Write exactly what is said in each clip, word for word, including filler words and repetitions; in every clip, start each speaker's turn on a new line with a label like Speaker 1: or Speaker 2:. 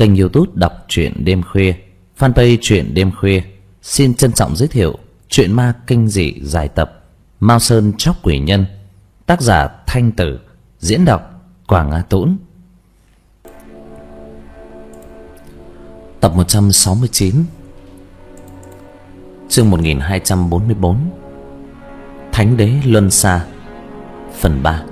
Speaker 1: Kênh YouTube đọc truyện đêm khuya, fanpage truyện đêm khuya xin trân trọng giới thiệu truyện ma kinh dị dài tập Mao Sơn Chóc Quỷ Nhân, tác giả Thanh Tử, diễn đọc Quảng Á Tũng. Tập một trăm sáu mươi chín, chương một nghìn hai trăm bốn mươi bốn, Thánh Đế Luân Xa, phần ba.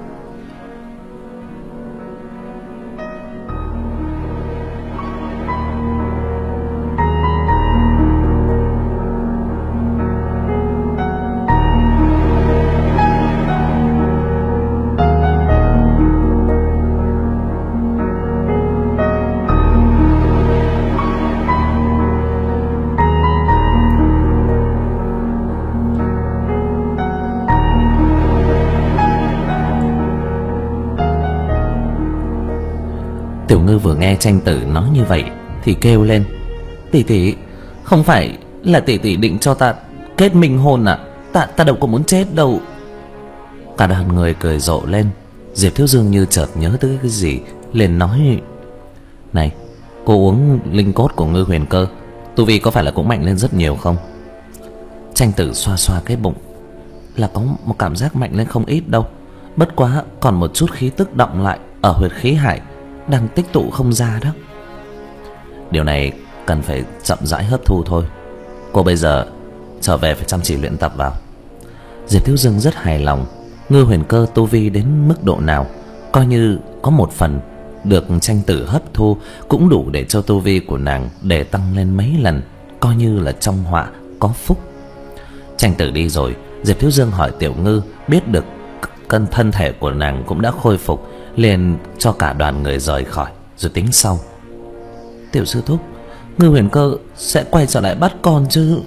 Speaker 1: Tiểu Ngư vừa nghe Tranh Tử nói như vậy thì kêu lên: "Tỷ tỷ, không phải là tỷ tỷ định cho ta kết minh hôn à? Ta ta đâu có muốn chết đâu." Cả đoàn người cười rộ lên. Diệp Thiếu Dương như chợt nhớ tới cái gì, liền nói: "Này, cô uống linh cốt của Ngư Huyền Cơ, tu vi có phải là cũng mạnh lên rất nhiều không?" Tranh Tử xoa xoa cái bụng: "Là có một cảm giác mạnh lên không ít đâu, bất quá còn một chút khí tức đọng lại ở huyệt khí hải, đang tích tụ không ra đó. Điều này cần phải chậm rãi hấp thu thôi. Cô bây giờ trở về phải chăm chỉ luyện tập vào." Diệp Thiếu Dương rất hài lòng. Ngư Huyền Cơ tu vi đến mức độ nào, coi như có một phần được Tranh Tử hấp thu cũng đủ để cho tu vi của nàng để tăng lên mấy lần, coi như là trong họa có phúc. Tranh Tử đi rồi, Diệp Thiếu Dương hỏi Tiểu Ngư, biết được cân thân thể của nàng cũng đã khôi phục, liền cho cả đoàn người rời khỏi rồi tính sau. "Tiểu sư thúc, Ngư Huyền Cơ sẽ quay trở lại bắt con chứ?"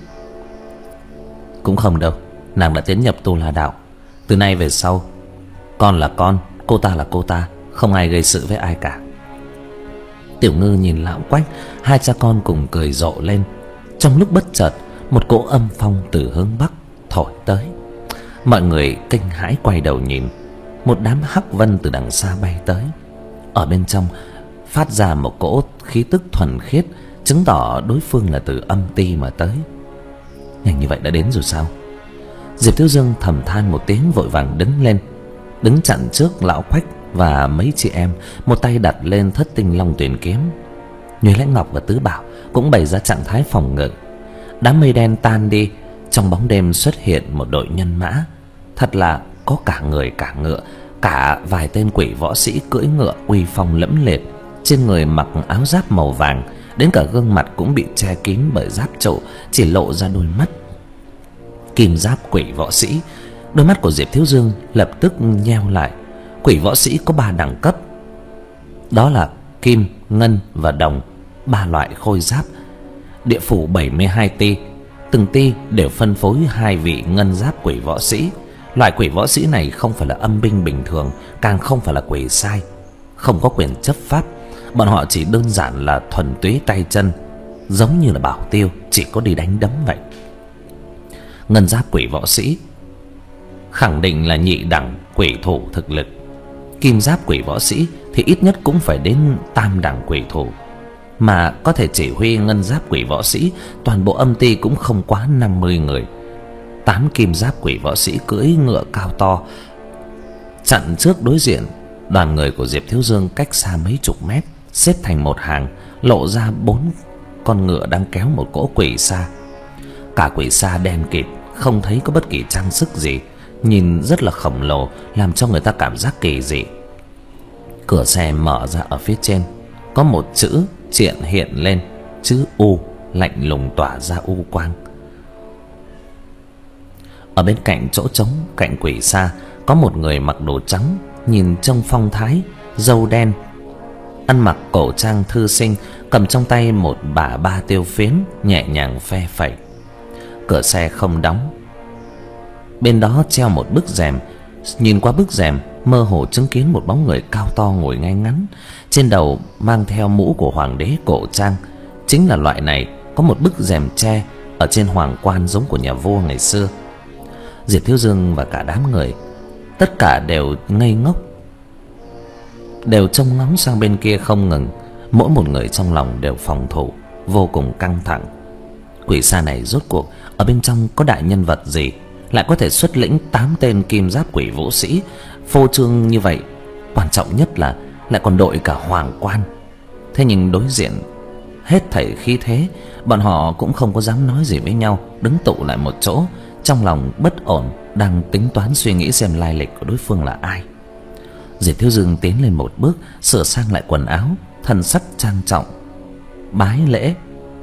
Speaker 1: "Cũng không đâu, nàng đã tiến nhập Tu La đạo. Từ nay về sau, con là con, cô ta là cô ta, không ai gây sự với ai cả." Tiểu Ngư nhìn Lão Quách, hai cha con cùng cười rộ lên. Trong lúc bất chợt, một cỗ âm phong từ hướng bắc thổi tới. Mọi người kinh hãi quay đầu nhìn. Một đám hắc vân từ đằng xa bay tới, ở bên trong phát ra một cỗ khí tức thuần khiết, chứng tỏ đối phương là từ âm ti mà tới. Nhanh như vậy đã đến rồi sao? Diệp Thiếu Dương thầm than một tiếng, vội vàng đứng lên, đứng chặn trước Lão Quách và mấy chị em, một tay đặt lên Thất Tinh Long Tuyển kiếm. Nhuế Lãnh Ngọc và Tứ Bảo cũng bày ra trạng thái phòng ngự. Đám mây đen tan đi, trong bóng đêm xuất hiện một đội nhân mã, thật là có cả người cả ngựa, cả vài tên quỷ võ sĩ cưỡi ngựa uy phong lẫm liệt, trên người mặc áo giáp màu vàng, đến cả gương mặt cũng bị che kín bởi giáp trụ, chỉ lộ ra đôi mắt. Kim giáp quỷ võ sĩ. Đôi mắt của Diệp Thiếu Dương lập tức nheo lại. Quỷ võ sĩ có ba đẳng cấp, đó là kim, ngân và đồng, ba loại khôi giáp. Địa phủ bảy mươi hai ti, từng ti đều phân phối hai vị ngân giáp quỷ võ sĩ. Loại quỷ võ sĩ này không phải là âm binh bình thường, càng không phải là quỷ sai, không có quyền chấp pháp. Bọn họ chỉ đơn giản là thuần túy tay chân, giống như là bảo tiêu, chỉ có đi đánh đấm vậy. Ngân giáp quỷ võ sĩ khẳng định là nhị đẳng quỷ thủ thực lực. Kim giáp quỷ võ sĩ thì ít nhất cũng phải đến tam đẳng quỷ thủ, mà có thể chỉ huy ngân giáp quỷ võ sĩ toàn bộ âm ty cũng không quá năm mươi người. Tám kim giáp quỷ võ sĩ cưỡi ngựa cao to chặn trước đối diện. Đoàn người của Diệp Thiếu Dương cách xa mấy chục mét, xếp thành một hàng, lộ ra bốn con ngựa đang kéo một cỗ quỷ xa. Cả quỷ xa đen kịt, không thấy có bất kỳ trang sức gì, nhìn rất là khổng lồ, làm cho người ta cảm giác kỳ dị. Cửa xe mở ra, ở phía trên có một chữ triện hiện lên, chữ U, lạnh lùng tỏa ra u quang. Ở bên cạnh chỗ trống cạnh quỷ xa có một người mặc đồ trắng, nhìn trông phong thái, râu đen, ăn mặc cổ trang thư sinh, cầm trong tay một bả ba tiêu phiến, nhẹ nhàng phe phẩy. Cửa xe không đóng, bên đó treo một bức rèm. Nhìn qua bức rèm, mơ hồ chứng kiến một bóng người cao to ngồi ngay ngắn, trên đầu mang theo mũ của hoàng đế cổ trang. Chính là loại này có một bức rèm tre ở trên hoàng quan giống của nhà vua ngày xưa. Diệp Thiếu Dương và cả đám người tất cả đều ngây ngốc, đều trông ngóng sang bên kia không ngừng. Mỗi một người trong lòng đều phòng thủ, vô cùng căng thẳng. Quỷ xa này rốt cuộc ở bên trong có đại nhân vật gì, lại có thể xuất lĩnh tám tên kim giáp quỷ vũ sĩ phô trương như vậy? Quan trọng nhất là lại còn đội cả hoàng quan. Thế nhưng đối diện hết thảy khí thế, bọn họ cũng không có dám nói gì với nhau, đứng tụ lại một chỗ, trong lòng bất ổn, đang tính toán suy nghĩ xem lai lịch của đối phương là ai. Diệp Thiếu Dương tiến lên một bước, sửa sang lại quần áo, thần sắc trang trọng, bái lễ.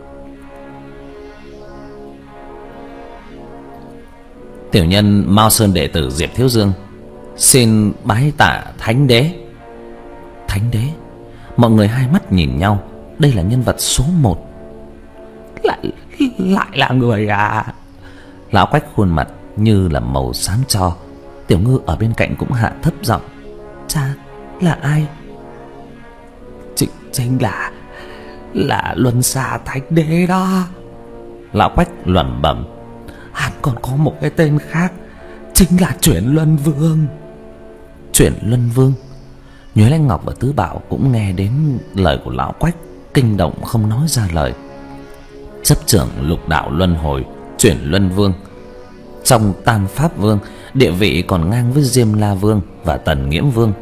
Speaker 1: Tiểu nhân Mao Sơn đệ tử Diệp Thiếu Dương xin bái tạ Thánh Đế. Thánh Đế? Mọi người hai mắt nhìn nhau. Đây là nhân vật số một. Lại lại là người à? Lão Quách khuôn mặt như là màu xám tro. Tiểu Ngư ở bên cạnh cũng hạ thấp giọng: Cha, là ai? Chính, chính là Là Luân Xa Thánh Đế đó. Lão Quách lẩm bẩm: Hắn còn có một cái tên khác, chính là Chuyển Luân Vương. Chuyển Luân Vương? Nhuế Lãnh Ngọc và Tứ Bảo cũng nghe đến lời của lão Quách, kinh động không nói ra lời. Chấp trưởng lục đạo luân hồi, Chuyển Luân Vương trong Tam Pháp Vương, địa vị còn ngang với Diêm La Vương và Tần Nghiễm Vương,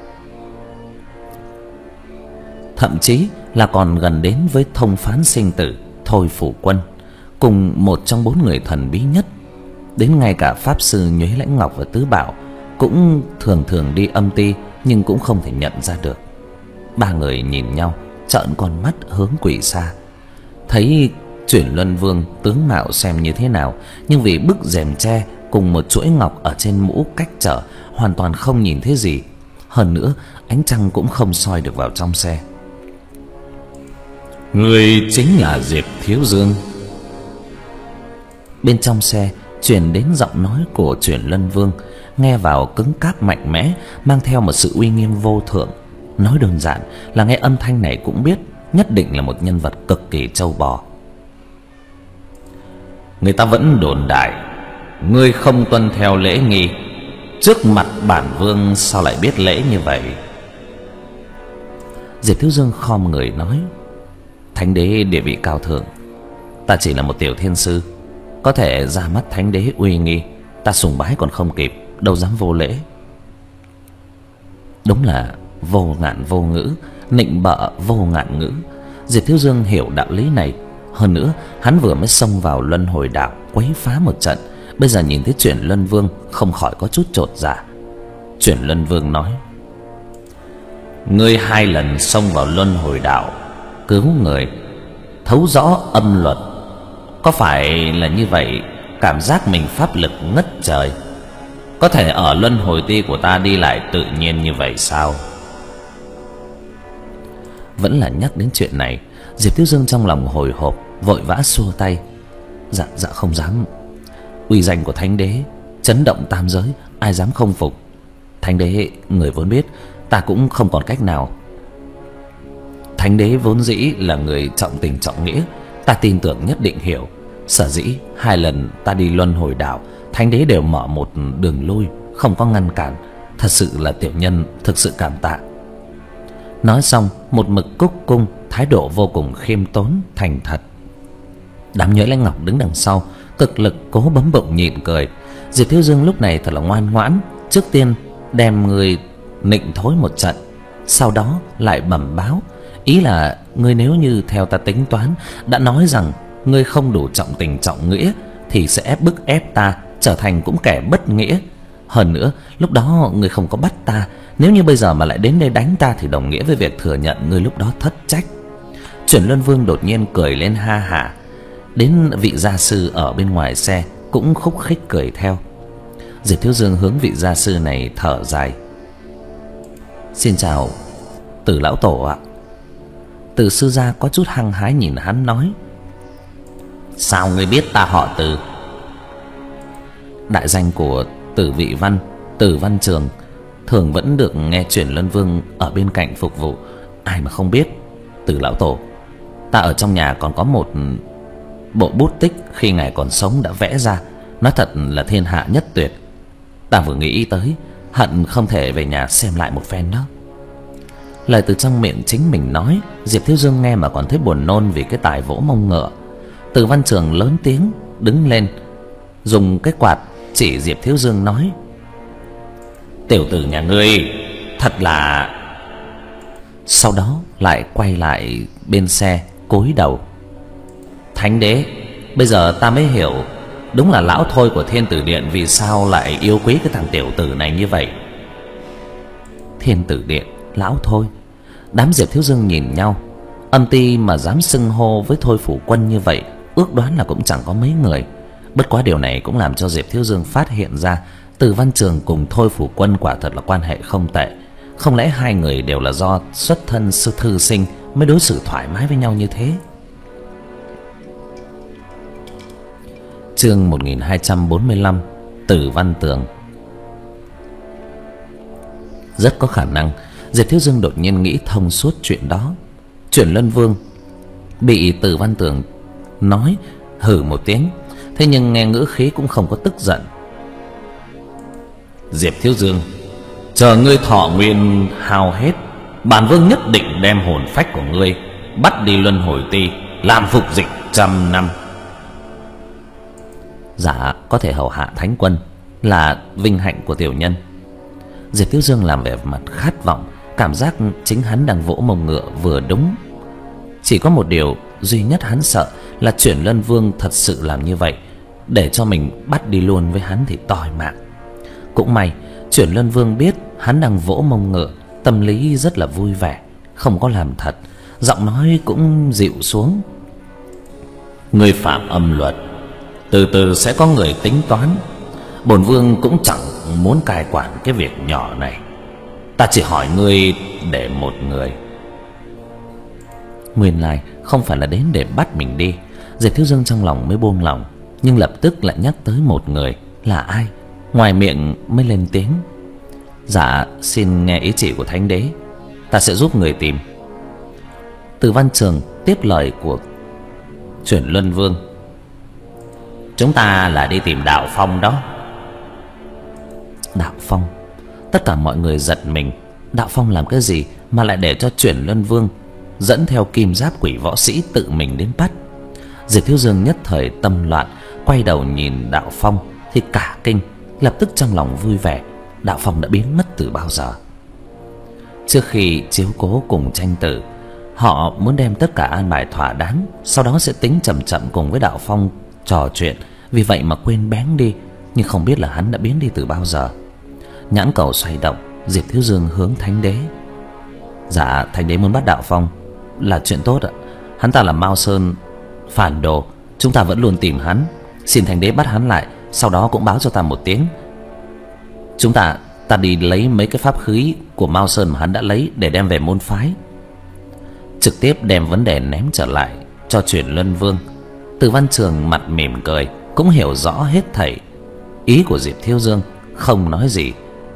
Speaker 1: thậm chí là còn gần đến với thông phán sinh tử Thôi Phủ Quân, cùng một trong bốn người thần bí nhất. Đến ngay cả pháp sư Nhuế Lãnh Ngọc và Tứ Bảo cũng thường thường đi âm ti, nhưng cũng không thể nhận ra được. Ba người nhìn nhau, trợn con mắt hướng Quỷ Xa. Thấy Chuyển Luân Vương tướng mạo xem như thế nào, nhưng vì bức rèm tre cùng một chuỗi ngọc ở trên mũ cách trở, hoàn toàn không nhìn thấy gì. Hơn nữa, ánh trăng cũng không soi được vào trong xe. Người chính là Diệp Thiếu Dương. Bên trong xe truyền đến giọng nói của Chuyển Luân Vương, nghe vào cứng cáp mạnh mẽ, mang theo một sự uy nghiêm vô thượng. Nói đơn giản là nghe âm thanh này cũng biết nhất định là một nhân vật cực kỳ trâu bò. Người ta vẫn đồn đại ngươi không tuân theo lễ nghi, trước mặt bản vương sao lại biết lễ như vậy? Diệp Thiếu Dương khom người nói: Thánh Đế địa vị cao thượng, ta chỉ là một tiểu thiên sư, có thể ra mắt Thánh Đế uy nghi, ta sùng bái còn không kịp, đâu dám vô lễ. Đúng là vô ngạn vô ngữ, nịnh bợ vô ngạn ngữ. Diệp Thiếu Dương hiểu đạo lý này. Hơn nữa, hắn vừa mới xông vào luân hồi đạo quấy phá một trận, bây giờ nhìn thấy Chuyển Luân Vương không khỏi có chút chột dạ. Chuyển Luân Vương nói: Ngươi hai lần xông vào luân hồi đạo, cứu người, thấu rõ âm luật, có phải là như vậy cảm giác mình pháp lực ngất trời, có thể ở luân hồi ti của ta đi lại tự nhiên như vậy sao? Vẫn là nhắc đến chuyện này, Diệp Thiếu Dương trong lòng hồi hộp, vội vã xua tay: Dạ dạ không dám. Uy danh của Thánh Đế chấn động tam giới, ai dám không phục. Thánh Đế người vốn biết, ta cũng không còn cách nào. Thánh Đế vốn dĩ là người trọng tình trọng nghĩa, ta tin tưởng nhất định hiểu. Sở dĩ hai lần ta đi luân hồi đạo, Thánh Đế đều mở một đường lui, không có ngăn cản. Thật sự là tiểu nhân thực sự cảm tạ. Nói xong, một mực cúc cung, thái độ vô cùng khiêm tốn, thành thật. Đám Nhuế Lãnh Ngọc đứng đằng sau cực lực cố bấm bụng nhịn cười. Diệp Thiếu Dương lúc này thật là ngoan ngoãn, trước tiên đem người nịnh thối một trận, sau đó lại bẩm báo, ý là ngươi nếu như theo ta tính toán, đã nói rằng ngươi không đủ trọng tình trọng nghĩa, thì sẽ bức ép ta trở thành cũng kẻ bất nghĩa. Hơn nữa, lúc đó ngươi không có bắt ta, nếu như bây giờ mà lại đến đây đánh ta thì đồng nghĩa với việc thừa nhận ngươi lúc đó thất trách. Chuyển Luân Vương đột nhiên cười lên ha hả. Đến vị gia sư ở bên ngoài xe cũng khúc khích cười theo. Diệp Thiếu Dương hướng vị gia sư này thở dài: Xin chào Từ lão tổ ạ. Từ sư gia có chút hăng hái nhìn hắn nói: Sao ngươi biết ta họ Từ? Đại danh của Tử Vị Văn, Tử Văn Trường thường vẫn được nghe Chuyển Luân Vương ở bên cạnh phục vụ, ai mà không biết. Từ lão tổ, ta ở trong nhà còn có một bộ bút tích khi ngài còn sống đã vẽ ra, nói thật là thiên hạ nhất tuyệt. Ta vừa nghĩ tới, hận không thể về nhà xem lại một phen đó. Lời từ trong miệng chính mình nói, Diệp Thiếu Dương nghe mà còn thấy buồn nôn vì cái tài vỗ mông ngựa. Từ Văn Trường lớn tiếng đứng lên, dùng cái quạt chỉ Diệp Thiếu Dương nói: "Tiểu tử nhà ngươi thật là..." Sau đó lại quay lại bên xe cúi đầu: "Thánh đế, bây giờ ta mới hiểu, đúng là lão Thôi của Thiên Tử Điện vì sao lại yêu quý cái thằng tiểu tử này như vậy." Thiên Tử Điện, lão Thôi. Đám Diệp Thiếu Dương nhìn nhau, âm ty mà dám xưng hô với Thôi Phủ Quân như vậy, ước đoán là cũng chẳng có mấy người. Bất quá điều này cũng làm cho Diệp Thiếu Dương phát hiện ra Từ Văn Trường cùng Thôi Phủ Quân quả thật là quan hệ không tệ. Không lẽ hai người đều là do xuất thân sư thư sinh mới đối xử thoải mái với nhau như thế? Chương một nghìn hai trăm bốn mươi lăm, Tử Văn Tường. Rất có khả năng Diệp Thiếu Dương đột nhiên nghĩ thông suốt chuyện đó. Chuyển Lân Vương bị Tử Văn Tường nói hừ một tiếng, thế nhưng nghe ngữ khí cũng không có tức giận. "Diệp Thiếu Dương, chờ ngươi thọ nguyên hao hết, bản vương nhất định đem hồn phách của ngươi bắt đi luân hồi ti làm phục dịch trăm năm." Dạ, có thể hầu hạ thánh quân là vinh hạnh của tiểu nhân. Diệp Thiếu Dương làm vẻ mặt khát vọng, cảm giác chính hắn đang vỗ mông ngựa vừa đúng. Chỉ có một điều duy nhất hắn sợ là Chuyển Lân Vương thật sự làm như vậy, để cho mình bắt đi luôn với hắn thì tỏi mạng. Cũng may Chuyển Lân Vương biết hắn đang vỗ mông ngựa, tâm lý rất là vui vẻ, không có làm thật, giọng nói cũng dịu xuống. "Ngươi phạm âm luật, từ từ sẽ có người tính toán. Bổn vương cũng chẳng muốn cai quản cái việc nhỏ này. Ta chỉ hỏi ngươi để một người." Nguyên lai không phải là đến để bắt mình đi. Diệp Thiếu Dương trong lòng mới buông lòng, nhưng lập tức lại nhắc tới một người. Là ai? Ngoài miệng mới lên tiếng: "Dạ, xin nghe ý chỉ của thánh đế, ta sẽ giúp người tìm." Từ Văn Trường tiếp lời của Chuyển Luân Vương: "Chúng ta là đi tìm Đạo Phong đó." Đạo Phong? Tất cả mọi người giật mình. Đạo Phong làm cái gì mà lại để cho Chuyển Luân Vương dẫn theo kim giáp quỷ võ sĩ tự mình đến bắt? Diệp Thiếu Dương nhất thời tâm loạn, quay đầu nhìn Đạo Phong thì cả kinh, lập tức trong lòng vui vẻ. Đạo Phong đã biến mất từ bao giờ? Trước khi chiếu cố cùng tranh tử, họ muốn đem tất cả an bài thỏa đáng, sau đó sẽ tính chậm chậm cùng với Đạo Phong trò chuyện. Vì vậy mà quên bén đi, nhưng không biết là hắn đã biến đi từ bao giờ. Nhãn cầu xoay động, Diệp Thiếu Dương hướng thánh đế: "Dạ, thánh đế muốn bắt Đạo Phong là chuyện tốt ạ. Hắn ta là Mao Sơn phản đồ, chúng ta vẫn luôn tìm hắn. Xin thánh đế bắt hắn lại, sau đó cũng báo cho ta một tiếng. Chúng ta ta đi lấy mấy cái pháp khí của Mao Sơn mà hắn đã lấy để đem về môn phái." Trực tiếp đem vấn đề ném trở lại cho Chuyển Luân Vương. Từ Văn Trường mặt mỉm cười, cũng hiểu rõ hết thảy ý của Diệp Thiếu Dương, không nói gì.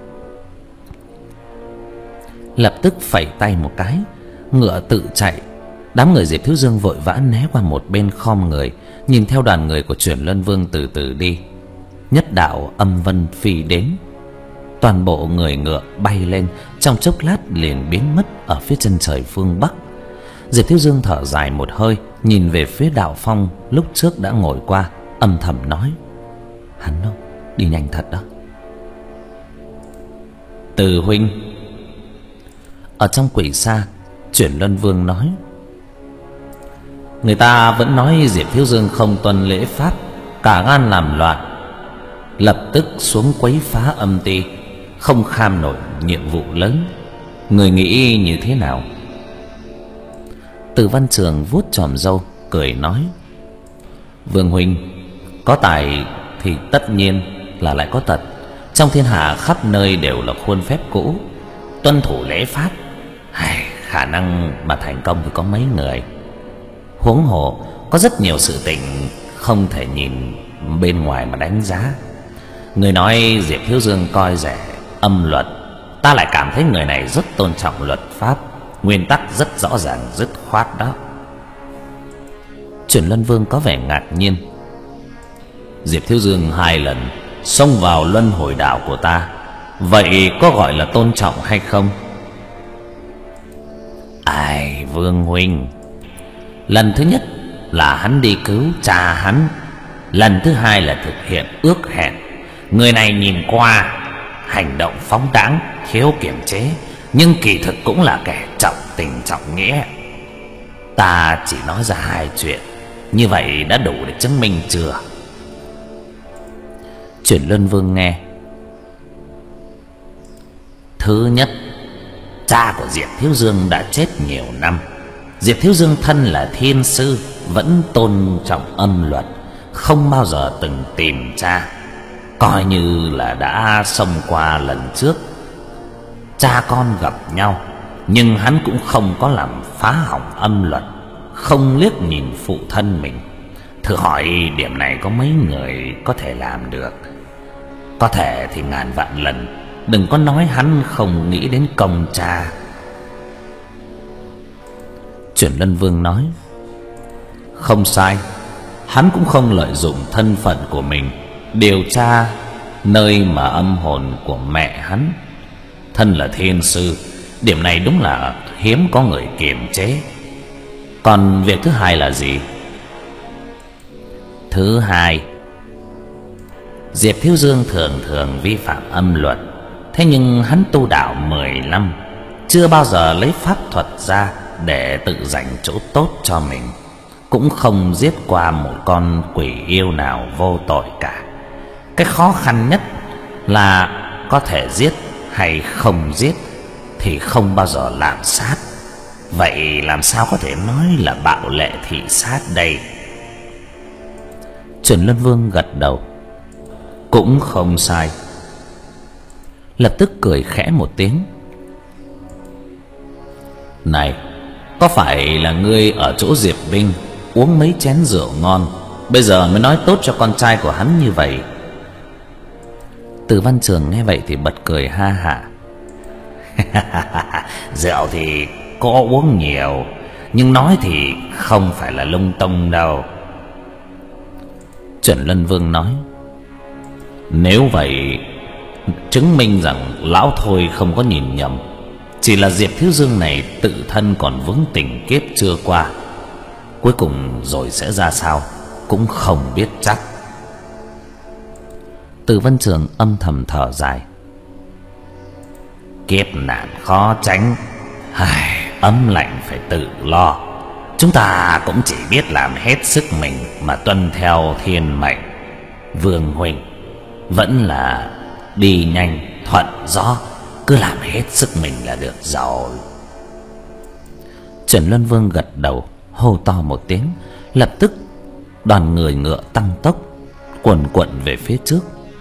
Speaker 1: Lập tức phẩy tay một cái, ngựa tự chạy. Đám người Diệp Thiếu Dương vội vã né qua một bên, khom người nhìn theo đoàn người của Chuyển Luân Vương từ từ đi. Nhất đạo âm vân phi đến, toàn bộ người ngựa bay lên, trong chốc lát liền biến mất ở phía chân trời phương Bắc. Diệp Thiếu Dương thở dài một hơi, nhìn về phía Đạo Phong lúc trước đã ngồi qua, âm thầm nói: "Hắn đâu, đi nhanh thật đó." "Từ huynh." Ở trong quỷ xa, Chuyển Luân Vương nói: "Người ta vẫn nói Diệp Thiếu Dương không tuân lễ pháp, cả gan làm loạn, lập tức xuống quấy phá âm ty, không kham nổi nhiệm vụ lớn. Người nghĩ như thế nào?" Từ Văn Trường vuốt chòm râu cười nói: "Vương huynh có tài thì tất nhiên là lại có tật. Trong thiên hạ khắp nơi đều là khuôn phép cũ, tuân thủ lễ pháp, hay khả năng mà thành công thì có mấy người. Huống hồ có rất nhiều sự tình không thể nhìn bên ngoài mà đánh giá. Người nói Diệp Thiếu Dương coi rẻ âm luật, ta lại cảm thấy người này rất tôn trọng luật pháp, nguyên tắc rất rõ ràng dứt khoát đó." Chuyển Luân Vương có vẻ ngạc nhiên: "Diệp Thiếu Dương hai lần xông vào luân hồi đạo của ta, vậy có gọi là tôn trọng hay không?" Ai, Vương huynh, lần thứ nhất là hắn đi cứu cha hắn, lần thứ hai là thực hiện ước hẹn. Người này nhìn qua hành động phóng đãng, thiếu kiềm chế, nhưng kỳ thực cũng là kẻ trọng tình trọng nghĩa. Ta chỉ nói ra hai chuyện, như vậy đã đủ để chứng minh chưa? Chuyển Luân Vương nghe. Thứ nhất, cha của Diệp Thiếu Dương đã chết nhiều năm. Diệp Thiếu Dương thân là thiên sư, vẫn tôn trọng âm luật, không bao giờ từng tìm cha, coi như là đã xông qua lần trước cha con gặp nhau. Nhưng hắn cũng không có làm phá hỏng âm luật, không liếc nhìn phụ thân mình. Thử hỏi điểm này có mấy người có thể làm được? Có thể thì ngàn vạn lần đừng có nói hắn không nghĩ đến công cha. Chuyển Luân Vương nói. Không sai, hắn cũng không lợi dụng thân phận của mình điều tra nơi mà âm hồn của mẹ hắn. Thân là thiên sư, điểm này đúng là hiếm có người kiềm chế. Còn việc thứ hai là gì? Thứ hai, Diệp Thiếu Dương thường thường vi phạm âm luật, thế nhưng hắn tu đạo mười năm, chưa bao giờ lấy pháp thuật ra để tự giành chỗ tốt cho mình, cũng không giết qua một con quỷ yêu nào vô tội cả. Cái khó khăn nhất là có thể giết hay không giết thì không bao giờ làm sát. Vậy làm sao có thể nói là bạo lệ thị sát đây? Chuyển Luân Vương gật đầu. Cũng không sai. Lập tức cười khẽ một tiếng. Này, có phải là ngươi ở chỗ Diệp Vinh uống mấy chén rượu ngon, bây giờ mới nói tốt cho con trai của hắn như vậy? Từ Văn Trường nghe vậy thì bật cười ha hả. Rượu thì có uống nhiều, nhưng nói thì không phải là lung tung đâu. Chuyển Luân Vương nói. Nếu vậy chứng minh rằng lão Thôi không có nhìn nhầm, chỉ là Diệp Thiếu Dương này tự thân còn vướng tình kiếp chưa qua, cuối cùng rồi sẽ ra sao cũng không biết chắc. Từ Văn Trường âm thầm thở dài. Kiếp nạn khó tránh, ai, ấm lạnh phải tự lo. Chúng ta cũng chỉ biết làm hết sức mình mà tuân theo thiên mệnh. Vương huynh vẫn là đi nhanh thuận gió, cứ làm hết sức mình là được rồi. Trần Luân Vương gật đầu, hô to một tiếng, lập tức đoàn người ngựa tăng tốc quần quận về phía trước.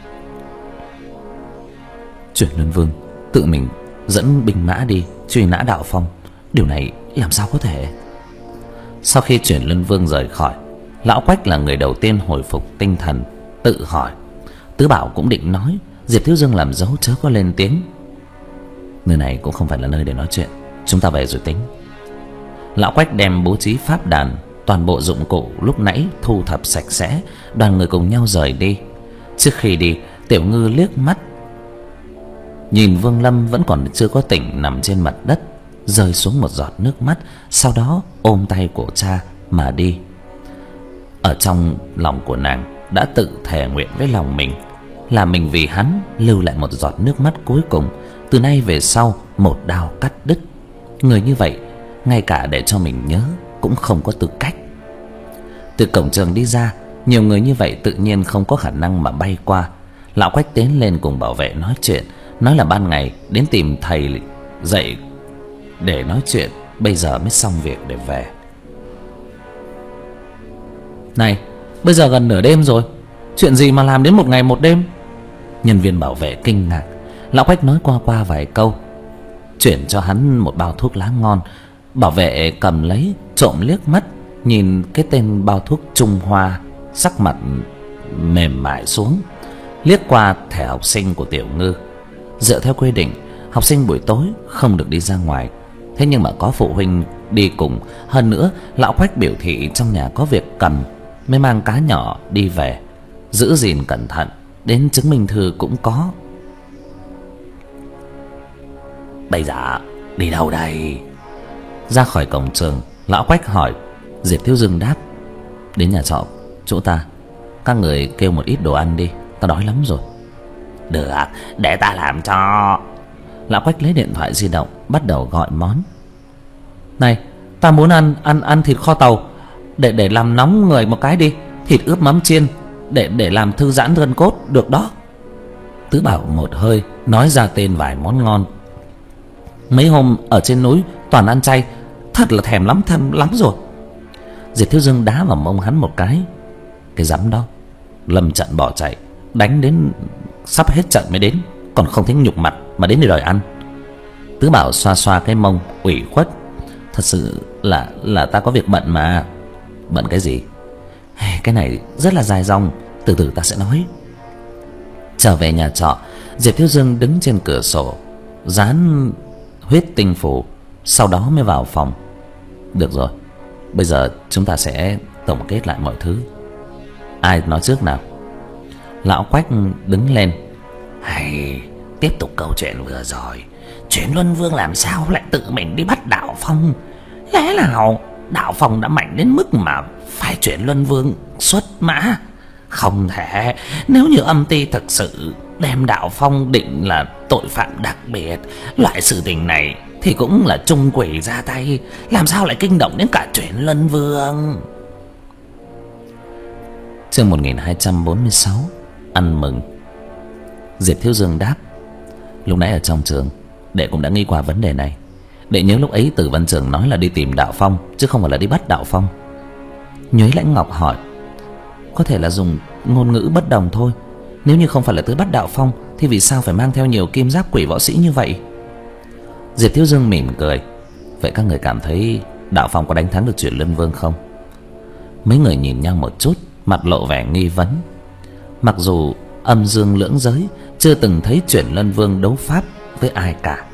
Speaker 1: Trần Luân Vương tự mình dẫn binh mã đi truy nã Đạo Phong, điều này làm sao có thể? Sau khi Chuyển Luân Vương rời khỏi, lão Quách là người đầu tiên hồi phục tinh thần, tự hỏi. Tứ Bảo cũng định nói, Diệp Thiếu Dương làm dấu chớ có lên tiếng. Nơi này cũng không phải là nơi để nói chuyện, chúng ta về rồi tính. Lão Quách đem bố trí pháp đàn, toàn bộ dụng cụ lúc nãy thu thập sạch sẽ, đoàn người cùng nhau rời đi. Trước khi đi, Tiểu Ngư liếc mắt nhìn Vương Lâm vẫn còn chưa có tỉnh nằm trên mặt đất, rơi xuống một giọt nước mắt, sau đó ôm tay của cha mà đi. Ở trong lòng của nàng đã tự thề nguyện với lòng mình là mình vì hắn lưu lại một giọt nước mắt cuối cùng, từ nay về sau một đao cắt đứt. Người như vậy ngay cả để cho mình nhớ cũng không có tư cách. Từ cổng trường đi ra, nhiều người như vậy tự nhiên không có khả năng mà bay qua. Lão Quách tiến lên cùng bảo vệ nói chuyện, nói là ban ngày đến tìm thầy dậy để nói chuyện, bây giờ mới xong việc để về. Này, bây giờ gần nửa đêm rồi, chuyện gì mà làm đến một ngày một đêm? Nhân viên bảo vệ kinh ngạc. Lão Quách nói qua qua vài câu, chuyển cho hắn một bao thuốc lá ngon. Bảo vệ cầm lấy, trộm liếc mắt nhìn cái tên bao thuốc Trung Hoa, sắc mặt mềm mại xuống, liếc qua thẻ học sinh của Tiểu Ngư. Dựa theo quy định, học sinh buổi tối không được đi ra ngoài, thế nhưng mà có phụ huynh đi cùng, hơn nữa lão Quách biểu thị trong nhà có việc cần mới mang cá nhỏ đi về, giữ gìn cẩn thận, đến chứng minh thư cũng có. Bây giờ đi đâu đây? Ra khỏi cổng trường, lão Quách hỏi. Diệp Thiếu Dương đáp. Đến nhà trọ chỗ ta, các người kêu một ít đồ ăn đi, ta đói lắm rồi.
Speaker 2: Được, để ta làm cho.
Speaker 1: Lão Quách lấy điện thoại di động, bắt đầu gọi món. Này, ta muốn ăn ăn ăn thịt kho tàu, để để làm nóng người một cái đi. Thịt ướp mắm chiên, để để làm thư giãn gân cốt được đó. Tứ Bảo một hơi nói ra tên vài món ngon. Mấy hôm ở trên núi toàn ăn chay, thật là thèm lắm thèm lắm rồi. Diệp Thiếu Dương đá vào mông hắn một cái. Cái dám đó, lâm trận bỏ chạy, đánh đến sắp hết trận mới đến, còn không thấy nhục mặt mà đến để đòi ăn. Tứ Bảo xoa xoa cái mông ủy khuất. Thật sự là là ta có việc bận mà. Bận cái gì? Cái này rất là dài dòng, từ từ ta sẽ nói. Trở về nhà trọ, Diệp Thiếu Dương đứng trên cửa sổ dán huyết tinh phù, sau đó mới vào phòng. Được rồi, bây giờ chúng ta sẽ tổng kết lại mọi thứ. Ai nói trước nào? Lão Quách đứng lên.
Speaker 2: Hay, tiếp tục câu chuyện vừa rồi. Chuyển Luân Vương làm sao lại tự mình đi bắt Đạo Phong? Lẽ nào Đạo Phong đã mạnh đến mức mà phải chuyển Luân Vương xuất mã? Không thể. Nếu như âm ty thực sự đem Đạo Phong định là tội phạm đặc biệt, loại sự tình này thì cũng là trung quỷ ra tay, làm sao lại kinh động đến cả chuyển Luân Vương?
Speaker 1: Chương một nghìn hai trăm bốn mươi sáu. Ăn mừng. Diệp Thiếu Dương đáp. Lúc nãy ở trong trường, đệ cũng đã nghĩ qua vấn đề này. Đệ nhớ lúc ấy Tử Văn Trường nói là đi tìm Đạo Phong, chứ không phải là đi bắt Đạo Phong. Nhuế Lãnh Ngọc hỏi. Có thể là dùng ngôn ngữ bất đồng thôi. Nếu như không phải là tới bắt Đạo Phong, thì vì sao phải mang theo nhiều kim giáp quỷ võ sĩ như vậy? Diệp Thiếu Dương mỉm cười. Vậy các người cảm thấy Đạo Phong có đánh thắng được Chuyển Luân Vương không? Mấy người nhìn nhau một chút, mặt lộ vẻ nghi vấn. Mặc dù âm dương lưỡng giới chưa từng thấy Chuyển Luân Vương đấu pháp với ai cả,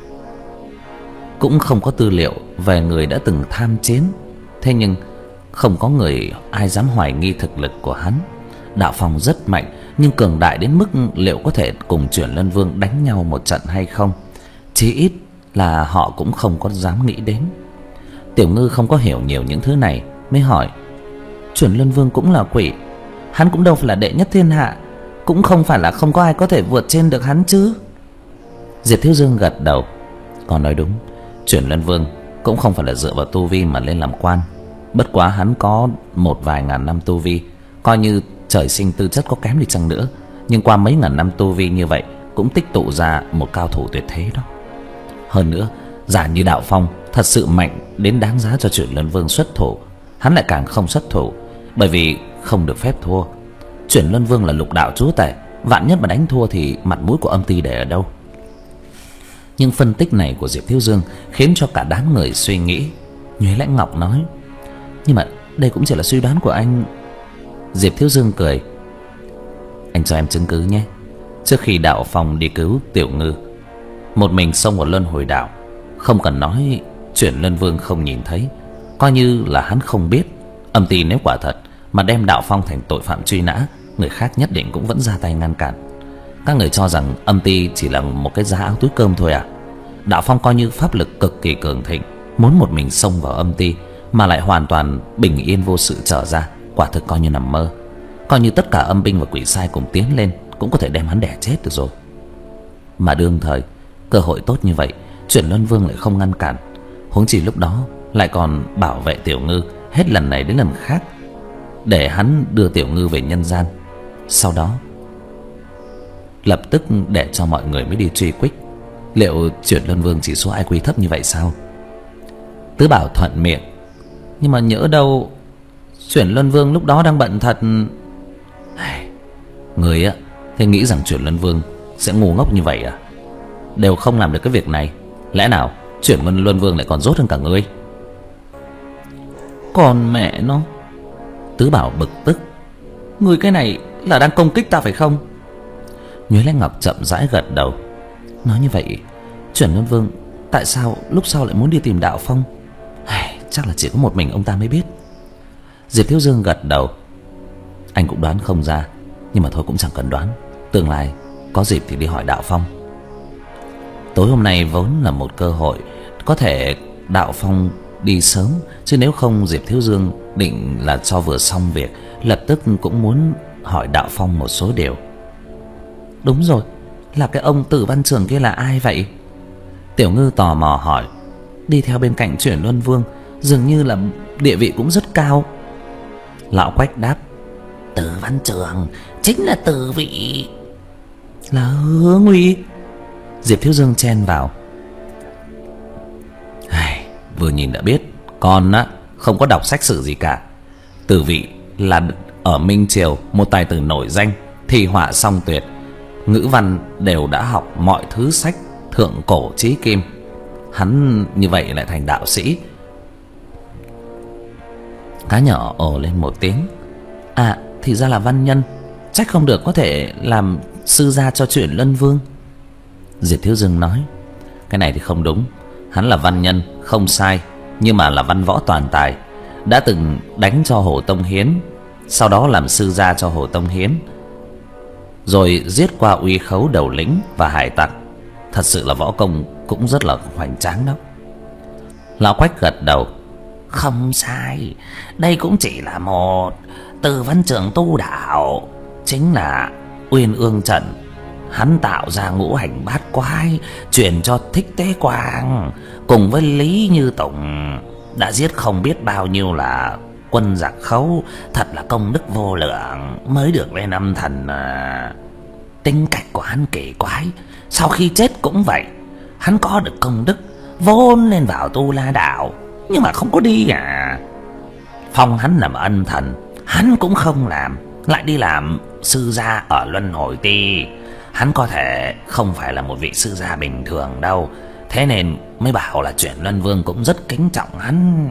Speaker 1: cũng không có tư liệu về người đã từng tham chiến, thế nhưng không có người ai dám hoài nghi thực lực của hắn. Đạo Phong rất mạnh, nhưng cường đại đến mức liệu có thể cùng Chuyển Luân Vương đánh nhau một trận hay không, chí ít là họ cũng không có dám nghĩ đến. Tiểu Ngư không có hiểu nhiều những thứ này, mới hỏi. Chuyển Luân Vương cũng là quỷ, hắn cũng đâu phải là đệ nhất thiên hạ, cũng không phải là không có ai có thể vượt trên được hắn chứ. Diệp Thiếu Dương gật đầu. Còn nói đúng, Chuyển Luân Vương cũng không phải là dựa vào tu vi mà lên làm quan. Bất quá hắn có một vài ngàn năm tu vi, coi như trời sinh tư chất có kém đi chăng nữa, nhưng qua mấy ngàn năm tu vi như vậy cũng tích tụ ra một cao thủ tuyệt thế đó. Hơn nữa, giả như Đạo Phong thật sự mạnh đến đáng giá cho Chuyển Luân Vương xuất thủ, hắn lại càng không xuất thủ, bởi vì không được phép thua. Chuyển Luân Vương là lục đạo chúa tể, vạn nhất mà đánh thua thì mặt mũi của âm ty để ở đâu? Nhưng phân tích này của Diệp Thiếu Dương khiến cho cả đám người suy nghĩ. Nhuế Lãnh Ngọc nói. Nhưng mà đây cũng chỉ là suy đoán của anh. Diệp Thiếu Dương cười. Anh cho em chứng cứ nhé. Trước khi Đạo Phong đi cứu Tiểu Ngư, một mình xông vào Luân Hồi Đạo, không cần nói Chuyển Luân Vương không nhìn thấy, coi như là hắn không biết. Âm ty nếu quả thật mà đem Đạo Phong thành tội phạm truy nã, người khác nhất định cũng vẫn ra tay ngăn cản. Các người cho rằng âm ty chỉ là một cái giá áo túi cơm thôi à? Đạo Phong coi như pháp lực cực kỳ cường thịnh, muốn một mình xông vào âm ty mà lại hoàn toàn bình yên vô sự trở ra, quả thực coi như nằm mơ. Coi như tất cả âm binh và quỷ sai cùng tiến lên cũng có thể đem hắn đẻ chết được rồi. Mà đương thời cơ hội tốt như vậy, Chuyển Luân Vương lại không ngăn cản, huống chi lúc đó lại còn bảo vệ Tiểu Ngư hết lần này đến lần khác, để hắn đưa Tiểu Ngư về nhân gian, sau đó lập tức để cho mọi người mới đi truy quích. Liệu Chuyển Luân Vương chỉ số i kiu thấp như vậy sao? Tứ Bảo thuận miệng. Nhưng mà nhỡ đâu Chuyển Luân Vương lúc đó đang bận thật. Người á thì nghĩ rằng Chuyển Luân Vương sẽ ngu ngốc như vậy à? Đều không làm được cái việc này, lẽ nào Chuyển Luân Vương lại còn dốt hơn cả ngươi? Còn mẹ nó. Tứ Bảo bực tức. Ngươi cái này là đang công kích ta phải không? Nhuế Lãnh Ngọc chậm rãi gật đầu. Nói như vậy, Chuyển Luân Vương tại sao lúc sau lại muốn đi tìm Đạo Phong? Chắc là chỉ có một mình ông ta mới biết. Diệp Thiếu Dương gật đầu. Anh cũng đoán không ra, nhưng mà thôi cũng chẳng cần đoán, tương lai có dịp thì đi hỏi Đạo Phong. Tối hôm nay vốn là một cơ hội, có thể Đạo Phong đi sớm, chứ nếu không Diệp Thiếu Dương định là cho vừa xong việc, lập tức cũng muốn hỏi Đạo Phong một số điều. Đúng rồi, là cái ông Tử Văn Trường kia là ai vậy? Tiểu Ngư tò mò hỏi. Đi theo bên cạnh Chuyển Luân Vương, dường như là địa vị cũng rất cao. Lão Quách đáp.
Speaker 2: Tử Văn Trường chính là Tử Vị.
Speaker 1: Là Hứa Nguy. Diệp Thiếu Dương chen vào. Ai, vừa nhìn đã biết con á không có đọc sách sử gì cả. Tử Vị là ở Minh Triều một tài tử nổi danh, thi họa song tuyệt, ngữ văn đều đã học mọi thứ sách thượng cổ chí kim. Hắn như vậy lại thành đạo sĩ. Cá nhỏ ồ lên một tiếng. À, thì ra là văn nhân, trách không được có thể làm sư gia cho Chuyển Luân Vương. Diệp Thiếu Dương nói. Cái này thì không đúng. Hắn là văn nhân không sai, nhưng mà là văn võ toàn tài, đã từng đánh cho Hồ Tông Hiến, sau đó làm sư gia cho Hồ Tông Hiến, rồi giết qua uy khấu đầu lĩnh và hải tặc. Thật sự là võ công cũng rất là hoành tráng đó. Lão Quách gật đầu.
Speaker 2: Không sai, đây cũng chỉ là một Tử Văn Trường tu đạo, chính là Uyên Ương Trận. Hắn tạo ra ngũ hành bát quái, truyền cho Thích Tế Quang, cùng với Lý Như Tùng, đã giết không biết bao nhiêu là quân giặc khấu. Thật là công đức vô lượng mới được lên âm thần à. Tính cách của hắn kỳ quái, sau khi chết cũng vậy. Hắn có được công đức, vốn lên vào Tu La Đạo, nhưng mà không có đi à. Phong hắn làm ân thần, hắn cũng không làm, lại đi làm sư gia ở Luân Hồi Ti. Hắn có thể không phải là một vị sư gia bình thường đâu, thế nên mới bảo là Chuyển Luân Vương cũng rất kính trọng hắn.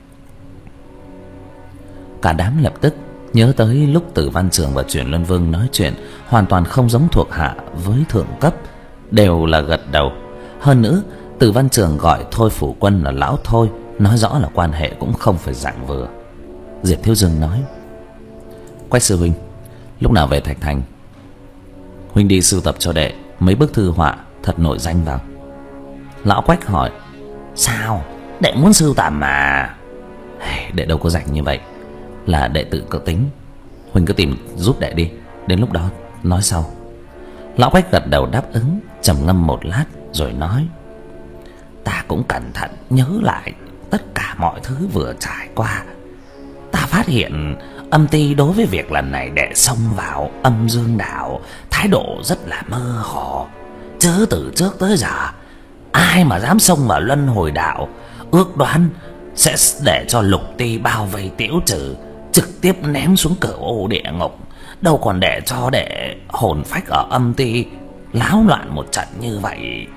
Speaker 1: Cả đám lập tức nhớ tới lúc Tử Văn Trường và Chuyển Luân Vương nói chuyện hoàn toàn không giống thuộc hạ với thượng cấp, đều là gật đầu. Hơn nữa Tử Văn Trường gọi Thôi Phủ Quân là lão Thôi, nói rõ là quan hệ cũng không phải dạng vừa. Diệp Thiếu Dương nói. Quách sư huynh, lúc nào về Thạch Thành, huynh đi sưu tập cho đệ mấy bức thư họa thật nổi danh vào. Lão Quách hỏi.
Speaker 2: Sao, đệ muốn sưu tầm mà?
Speaker 1: Đệ đâu có rảnh như vậy, là đệ tự có tính. Huynh cứ tìm giúp đệ đi, đến lúc đó nói sau. Lão Quách gật đầu đáp ứng, trầm ngâm một lát rồi nói.
Speaker 2: Ta cũng cẩn thận nhớ lại tất cả mọi thứ vừa trải qua. Ta phát hiện Âm Ty đối với việc lần này đệ xông vào Âm Dương Đạo thái độ rất là mơ hồ. Chứ từ trước tới giờ ai mà dám xông vào Luân Hồi Đạo ước đoán sẽ để cho Lục Ty bao vây tiễu trừ, trực tiếp ném xuống cửu ô địa ngục, đâu còn để cho đệ hồn phách ở Âm Ty láo loạn một trận như vậy.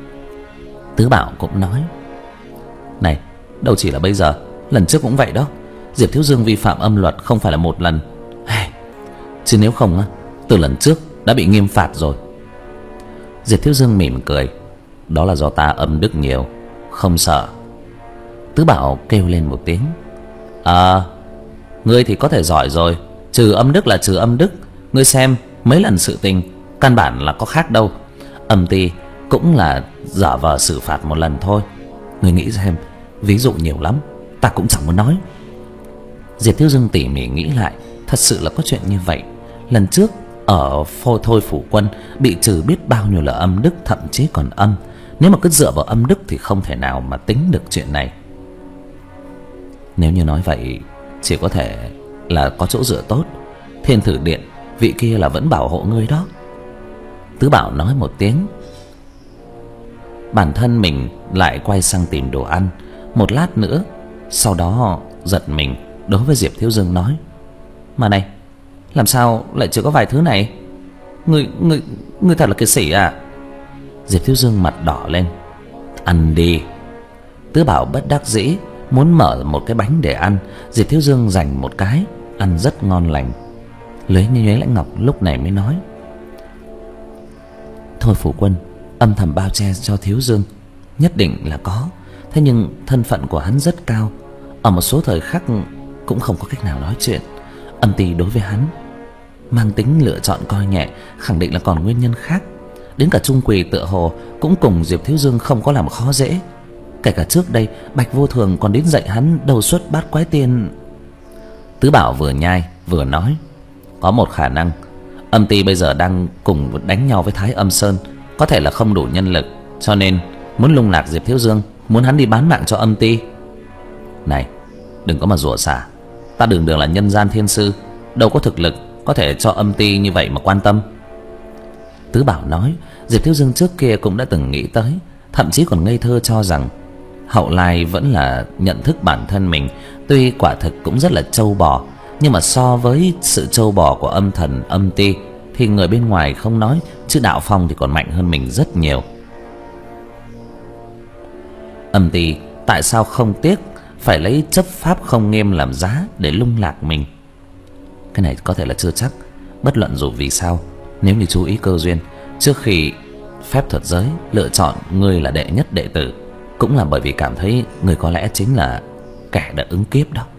Speaker 1: Tứ Bảo cũng nói. Này, đâu chỉ là bây giờ, lần trước cũng vậy đó. Diệp Thiếu Dương vi phạm âm luật không phải là một lần, chứ nếu không á, từ lần trước đã bị nghiêm phạt rồi. Diệp Thiếu Dương mỉm cười. Đó là do ta âm đức nhiều, không sợ. Tứ Bảo kêu lên một tiếng. À, ngươi thì có thể giỏi rồi, trừ âm đức là trừ âm đức. Ngươi xem mấy lần sự tình căn bản là có khác đâu. Âm Ty cũng là giả vờ xử phạt một lần thôi. Ngươi nghĩ xem, ví dụ nhiều lắm, ta cũng chẳng muốn nói. Diệp Thiếu Dương tỉ mỉ nghĩ lại, thật sự là có chuyện như vậy. Lần trước ở Phô Thôi Phủ Quân bị trừ biết bao nhiêu là âm đức, thậm chí còn âm. Nếu mà cứ dựa vào âm đức thì không thể nào mà tính được chuyện này. Nếu như nói vậy, chỉ có thể là có chỗ dựa tốt. Thiên Thử Điện vị kia là vẫn bảo hộ ngươi đó. Tứ Bảo nói một tiếng. Bản thân mình lại quay sang tìm đồ ăn. Một lát nữa, sau đó giật mình đối với Diệp Thiếu Dương nói. Mà này, làm sao lại chưa có vài thứ này? Ngươi, ngươi, ngươi thật là cái sỉ à? Diệp Thiếu Dương mặt đỏ lên. Ăn đi. Tứ Bảo bất đắc dĩ muốn mở một cái bánh để ăn. Diệp Thiếu Dương dành một cái, ăn rất ngon lành. Lưới như nhuế Lãnh Ngọc lúc này mới nói. Thôi Phủ Quân âm thầm bao che cho Thiếu Dương nhất định là có. Thế nhưng thân phận của hắn rất cao, ở một số thời khắc cũng không có cách nào nói chuyện. Âm Ty đối với hắn mang tính lựa chọn coi nhẹ, khẳng định là còn nguyên nhân khác. Đến cả Trung Quỳ tựa hồ cũng cùng Diệp Thiếu Dương không có làm khó dễ. Kể cả trước đây Bạch Vô Thường còn đến dạy hắn đầu xuất bát quái tiên. Tứ Bảo vừa nhai vừa nói, có một khả năng Âm Ty bây giờ đang cùng đánh nhau với Thái Âm Sơn, có thể là không đủ nhân lực, cho nên muốn lung lạc Diệp Thiếu Dương, muốn hắn đi bán mạng cho Âm Ty. Này, đừng có mà rủa xả, ta đường đường là nhân gian thiên sư, đâu có thực lực có thể cho Âm Ty như vậy mà quan tâm. Tứ Bảo nói Diệp Thiếu Dương trước kia cũng đã từng nghĩ tới, thậm chí còn ngây thơ cho rằng hậu lai vẫn là nhận thức bản thân mình tuy quả thực cũng rất là trâu bò, nhưng mà so với sự trâu bò của âm thần Âm Ty thì người bên ngoài không nói, chứ đạo phong thì còn mạnh hơn mình rất nhiều. Âm Ty tại sao không tiếc phải lấy chấp pháp không nghiêm làm giá để lung lạc mình? Cái này có thể là chưa chắc. Bất luận dù vì sao, nếu như chú ý cơ duyên, trước khi phép thuật giới lựa chọn ngươi là đệ nhất đệ tử, cũng là bởi vì cảm thấy người có lẽ chính là kẻ đã ứng kiếp đó.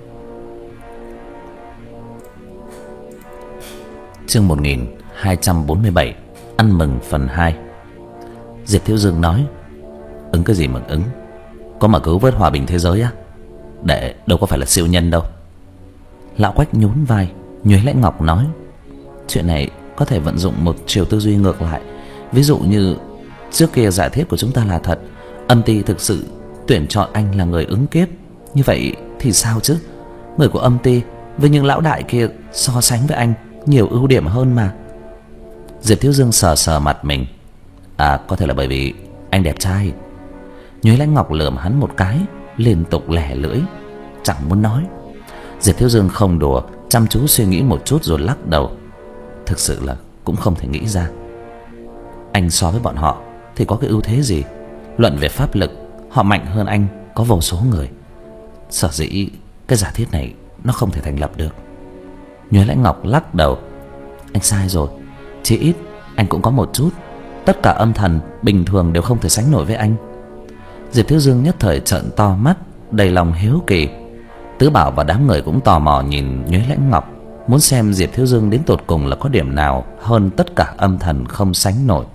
Speaker 1: Chương một nghìn hai trăm bốn mươi bảy, ăn mừng phần hai. Diệp Thiếu Dương nói, ứng cái gì mà ứng? Có mà cứu vớt hòa bình thế giới á? Đệ đâu có phải là siêu nhân đâu. Lão Quách nhún vai, Nhuế Lãnh Ngọc nói, chuyện này có thể vận dụng một chiều tư duy ngược lại. Ví dụ như trước kia giả thiết của chúng ta là thật, Âm Ty thực sự tuyển chọn anh là người ứng kiếp, như vậy thì sao chứ? Người của Âm Ty với những lão đại kia so sánh với anh nhiều ưu điểm hơn mà. Diệp Thiếu Dương sờ sờ mặt mình, à, có thể là bởi vì anh đẹp trai. Nhuế Lãnh Ngọc lườm hắn một cái, liên tục lẻ lưỡi, chẳng muốn nói. Diệp Thiếu Dương không đùa, chăm chú suy nghĩ một chút rồi lắc đầu. Thực sự là cũng không thể nghĩ ra. Anh so với bọn họ thì có cái ưu thế gì? Luận về pháp lực, họ mạnh hơn anh có vô số người. Sở dĩ cái giả thiết này nó không thể thành lập được. Nhuế Lãnh Ngọc lắc đầu, anh sai rồi. Chỉ ít anh cũng có một chút. Tất cả âm thần bình thường đều không thể sánh nổi với anh. Diệp Thiếu Dương nhất thời trợn to mắt, đầy lòng hiếu kỳ. Tứ Bảo và đám người cũng tò mò nhìn Nhuế Lãnh Ngọc, muốn xem Diệp Thiếu Dương đến tột cùng là có điểm nào hơn tất cả âm thần không sánh nổi.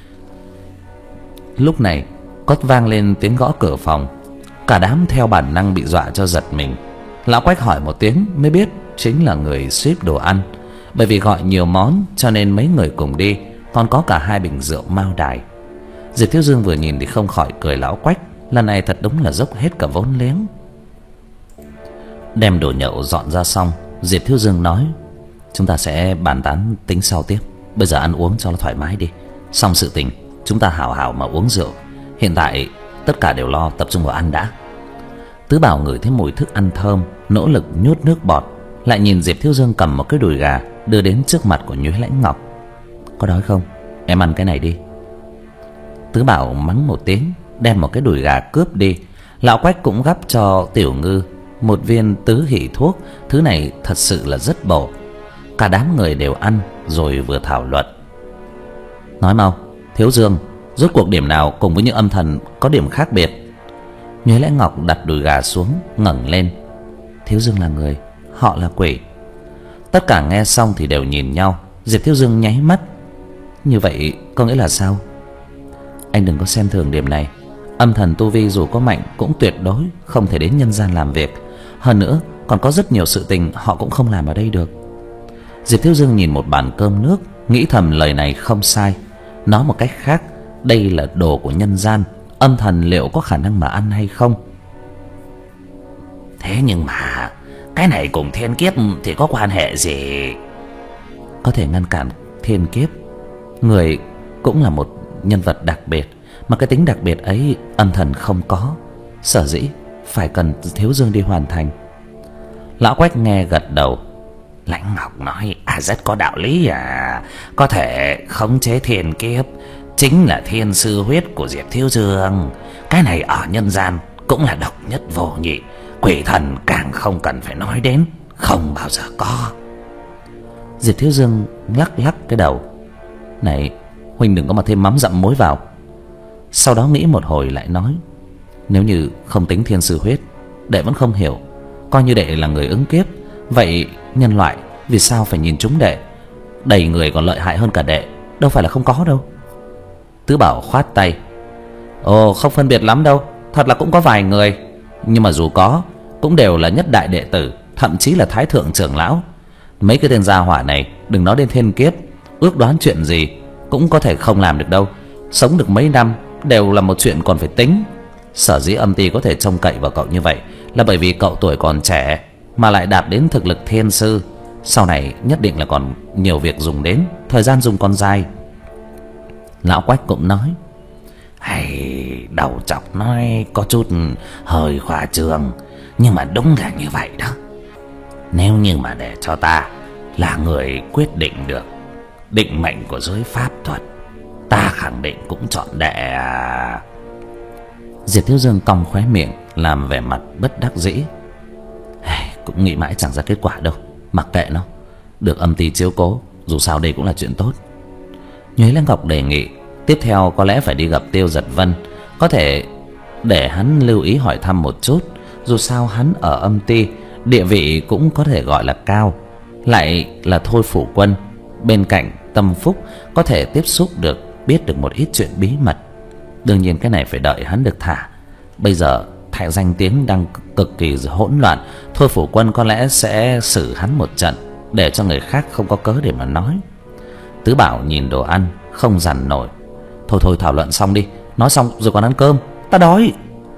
Speaker 1: Lúc này có vang lên tiếng gõ cửa phòng. Cả đám theo bản năng bị dọa cho giật mình. Lão Quách hỏi một tiếng mới biết chính là người ship đồ ăn. Bởi vì gọi nhiều món cho nên mấy người cùng đi, còn có cả hai bình rượu Mao Đài. Diệp Thiếu Dương vừa nhìn thì không khỏi cười lão Quách, lần này thật đúng là dốc hết cả vốn liếng. Đem đồ nhậu dọn ra xong, Diệp Thiếu Dương nói, chúng ta sẽ bàn tán tính sau tiếp, bây giờ ăn uống cho nó thoải mái đi. Xong sự tình chúng ta hảo hảo mà uống rượu. Hiện tại tất cả đều lo tập trung vào ăn đã. Tứ Bảo ngửi thấy mùi thức ăn thơm, nỗ lực nhốt nước bọt, lại nhìn Diệp Thiếu Dương cầm một cái đùi gà đưa đến trước mặt của Nhuế Lãnh Ngọc. Có đói không? Em ăn cái này đi. Tứ Bảo mắng một tiếng, đem một cái đùi gà cướp đi. Lão Quách cũng gắp cho Tiểu Ngư một viên tứ hỷ thuốc. Thứ này thật sự là rất bổ. Cả đám người đều ăn rồi vừa thảo luận. Nói mau, Thiếu Dương, rốt cuộc điểm nào cùng với những âm thần có điểm khác biệt? Nhuế Lãnh Ngọc đặt đùi gà xuống, ngẩng lên. Thiếu Dương là người, họ là quỷ. Tất cả nghe xong thì đều nhìn nhau. Diệp Thiếu Dương nháy mắt. Như vậy có nghĩa là sao? Anh đừng có xem thường điểm này. Âm thần tu vi dù có mạnh cũng tuyệt đối không thể đến nhân gian làm việc. Hơn nữa còn có rất nhiều sự tình họ cũng không làm ở đây được. Diệp Thiếu Dương nhìn một bàn cơm nước, nghĩ thầm lời này không sai. Nói một cách khác, đây là đồ của nhân gian, âm thần liệu có khả năng mà ăn hay không?
Speaker 2: Thế nhưng mà cái này cùng thiên kiếp thì có quan hệ gì?
Speaker 1: Có thể ngăn cản thiên kiếp. Người cũng là một nhân vật đặc biệt, mà cái tính đặc biệt ấy âm thần không có. Sở dĩ phải cần Thiếu Dương đi hoàn thành. Lão Quách nghe gật đầu.
Speaker 2: Lãnh Ngọc nói à, rất có đạo lý à. Có thể khống chế thiên kiếp chính là thiên sư huyết của Diệp Thiếu Dương. Cái này ở nhân gian cũng là độc nhất vô nhị. Quỷ thần càng không cần phải nói đến, không bao giờ có.
Speaker 1: Diệp Thiếu Dương lắc lắc cái đầu. Này, huynh đừng có mà thêm mắm dặm muối vào. Sau đó nghĩ một hồi lại nói, nếu như không tính thiên sư huyết, đệ vẫn không hiểu. Coi như đệ là người ứng kiếp, vậy nhân loại vì sao phải nhìn chúng đệ? Đầy người còn lợi hại hơn cả đệ, đâu phải là không có đâu. Tứ Bảo khoát tay. Ồ, không phân biệt lắm đâu. Thật là cũng có vài người, nhưng mà dù có cũng đều là nhất đại đệ tử, thậm chí là thái thượng trưởng lão. Mấy cái tên gia hỏa này đừng nói đến thiên kiếp, ước đoán chuyện gì cũng có thể không làm được đâu. Sống được mấy năm đều là một chuyện còn phải tính. Sở dĩ Âm Ty có thể trông cậy vào cậu như vậy là bởi vì cậu tuổi còn trẻ mà lại đạt đến thực lực thiên sư, sau này nhất định là còn nhiều việc dùng đến, thời gian dùng còn dài. Lão Quách cũng nói:
Speaker 2: hay, đầu chọc nói có chút hơi khoa trương, nhưng mà đúng là như vậy đó. Nếu như mà để cho ta là người quyết định được định mệnh của giới pháp thuật, ta khẳng định cũng chọn đệ.
Speaker 1: Diệp Thiếu Dương cong khóe miệng làm vẻ mặt bất đắc dĩ. Cũng nghĩ mãi chẳng ra kết quả đâu, mặc kệ nó, được Âm Ty chiếu cố, dù sao đây cũng là chuyện tốt. Nhuế Lan Ngọc đề nghị tiếp theo có lẽ phải đi gặp Tiêu Giật Vân, có thể để hắn lưu ý hỏi thăm một chút. Dù sao hắn ở Âm Ty địa vị cũng có thể gọi là cao, lại là thôi phủ quân, bên cạnh Tâm Phúc, có thể tiếp xúc được, biết được một ít chuyện bí mật. Đương nhiên cái này phải đợi hắn được thả. Bây giờ thải danh tiếng đang cực kỳ hỗn loạn, thôi phủ quân có lẽ sẽ xử hắn một trận, để cho người khác không có cớ để mà nói. Tứ Bảo nhìn đồ ăn không dằn nổi: thôi thôi thảo luận xong đi, nói xong rồi còn ăn cơm, ta đói.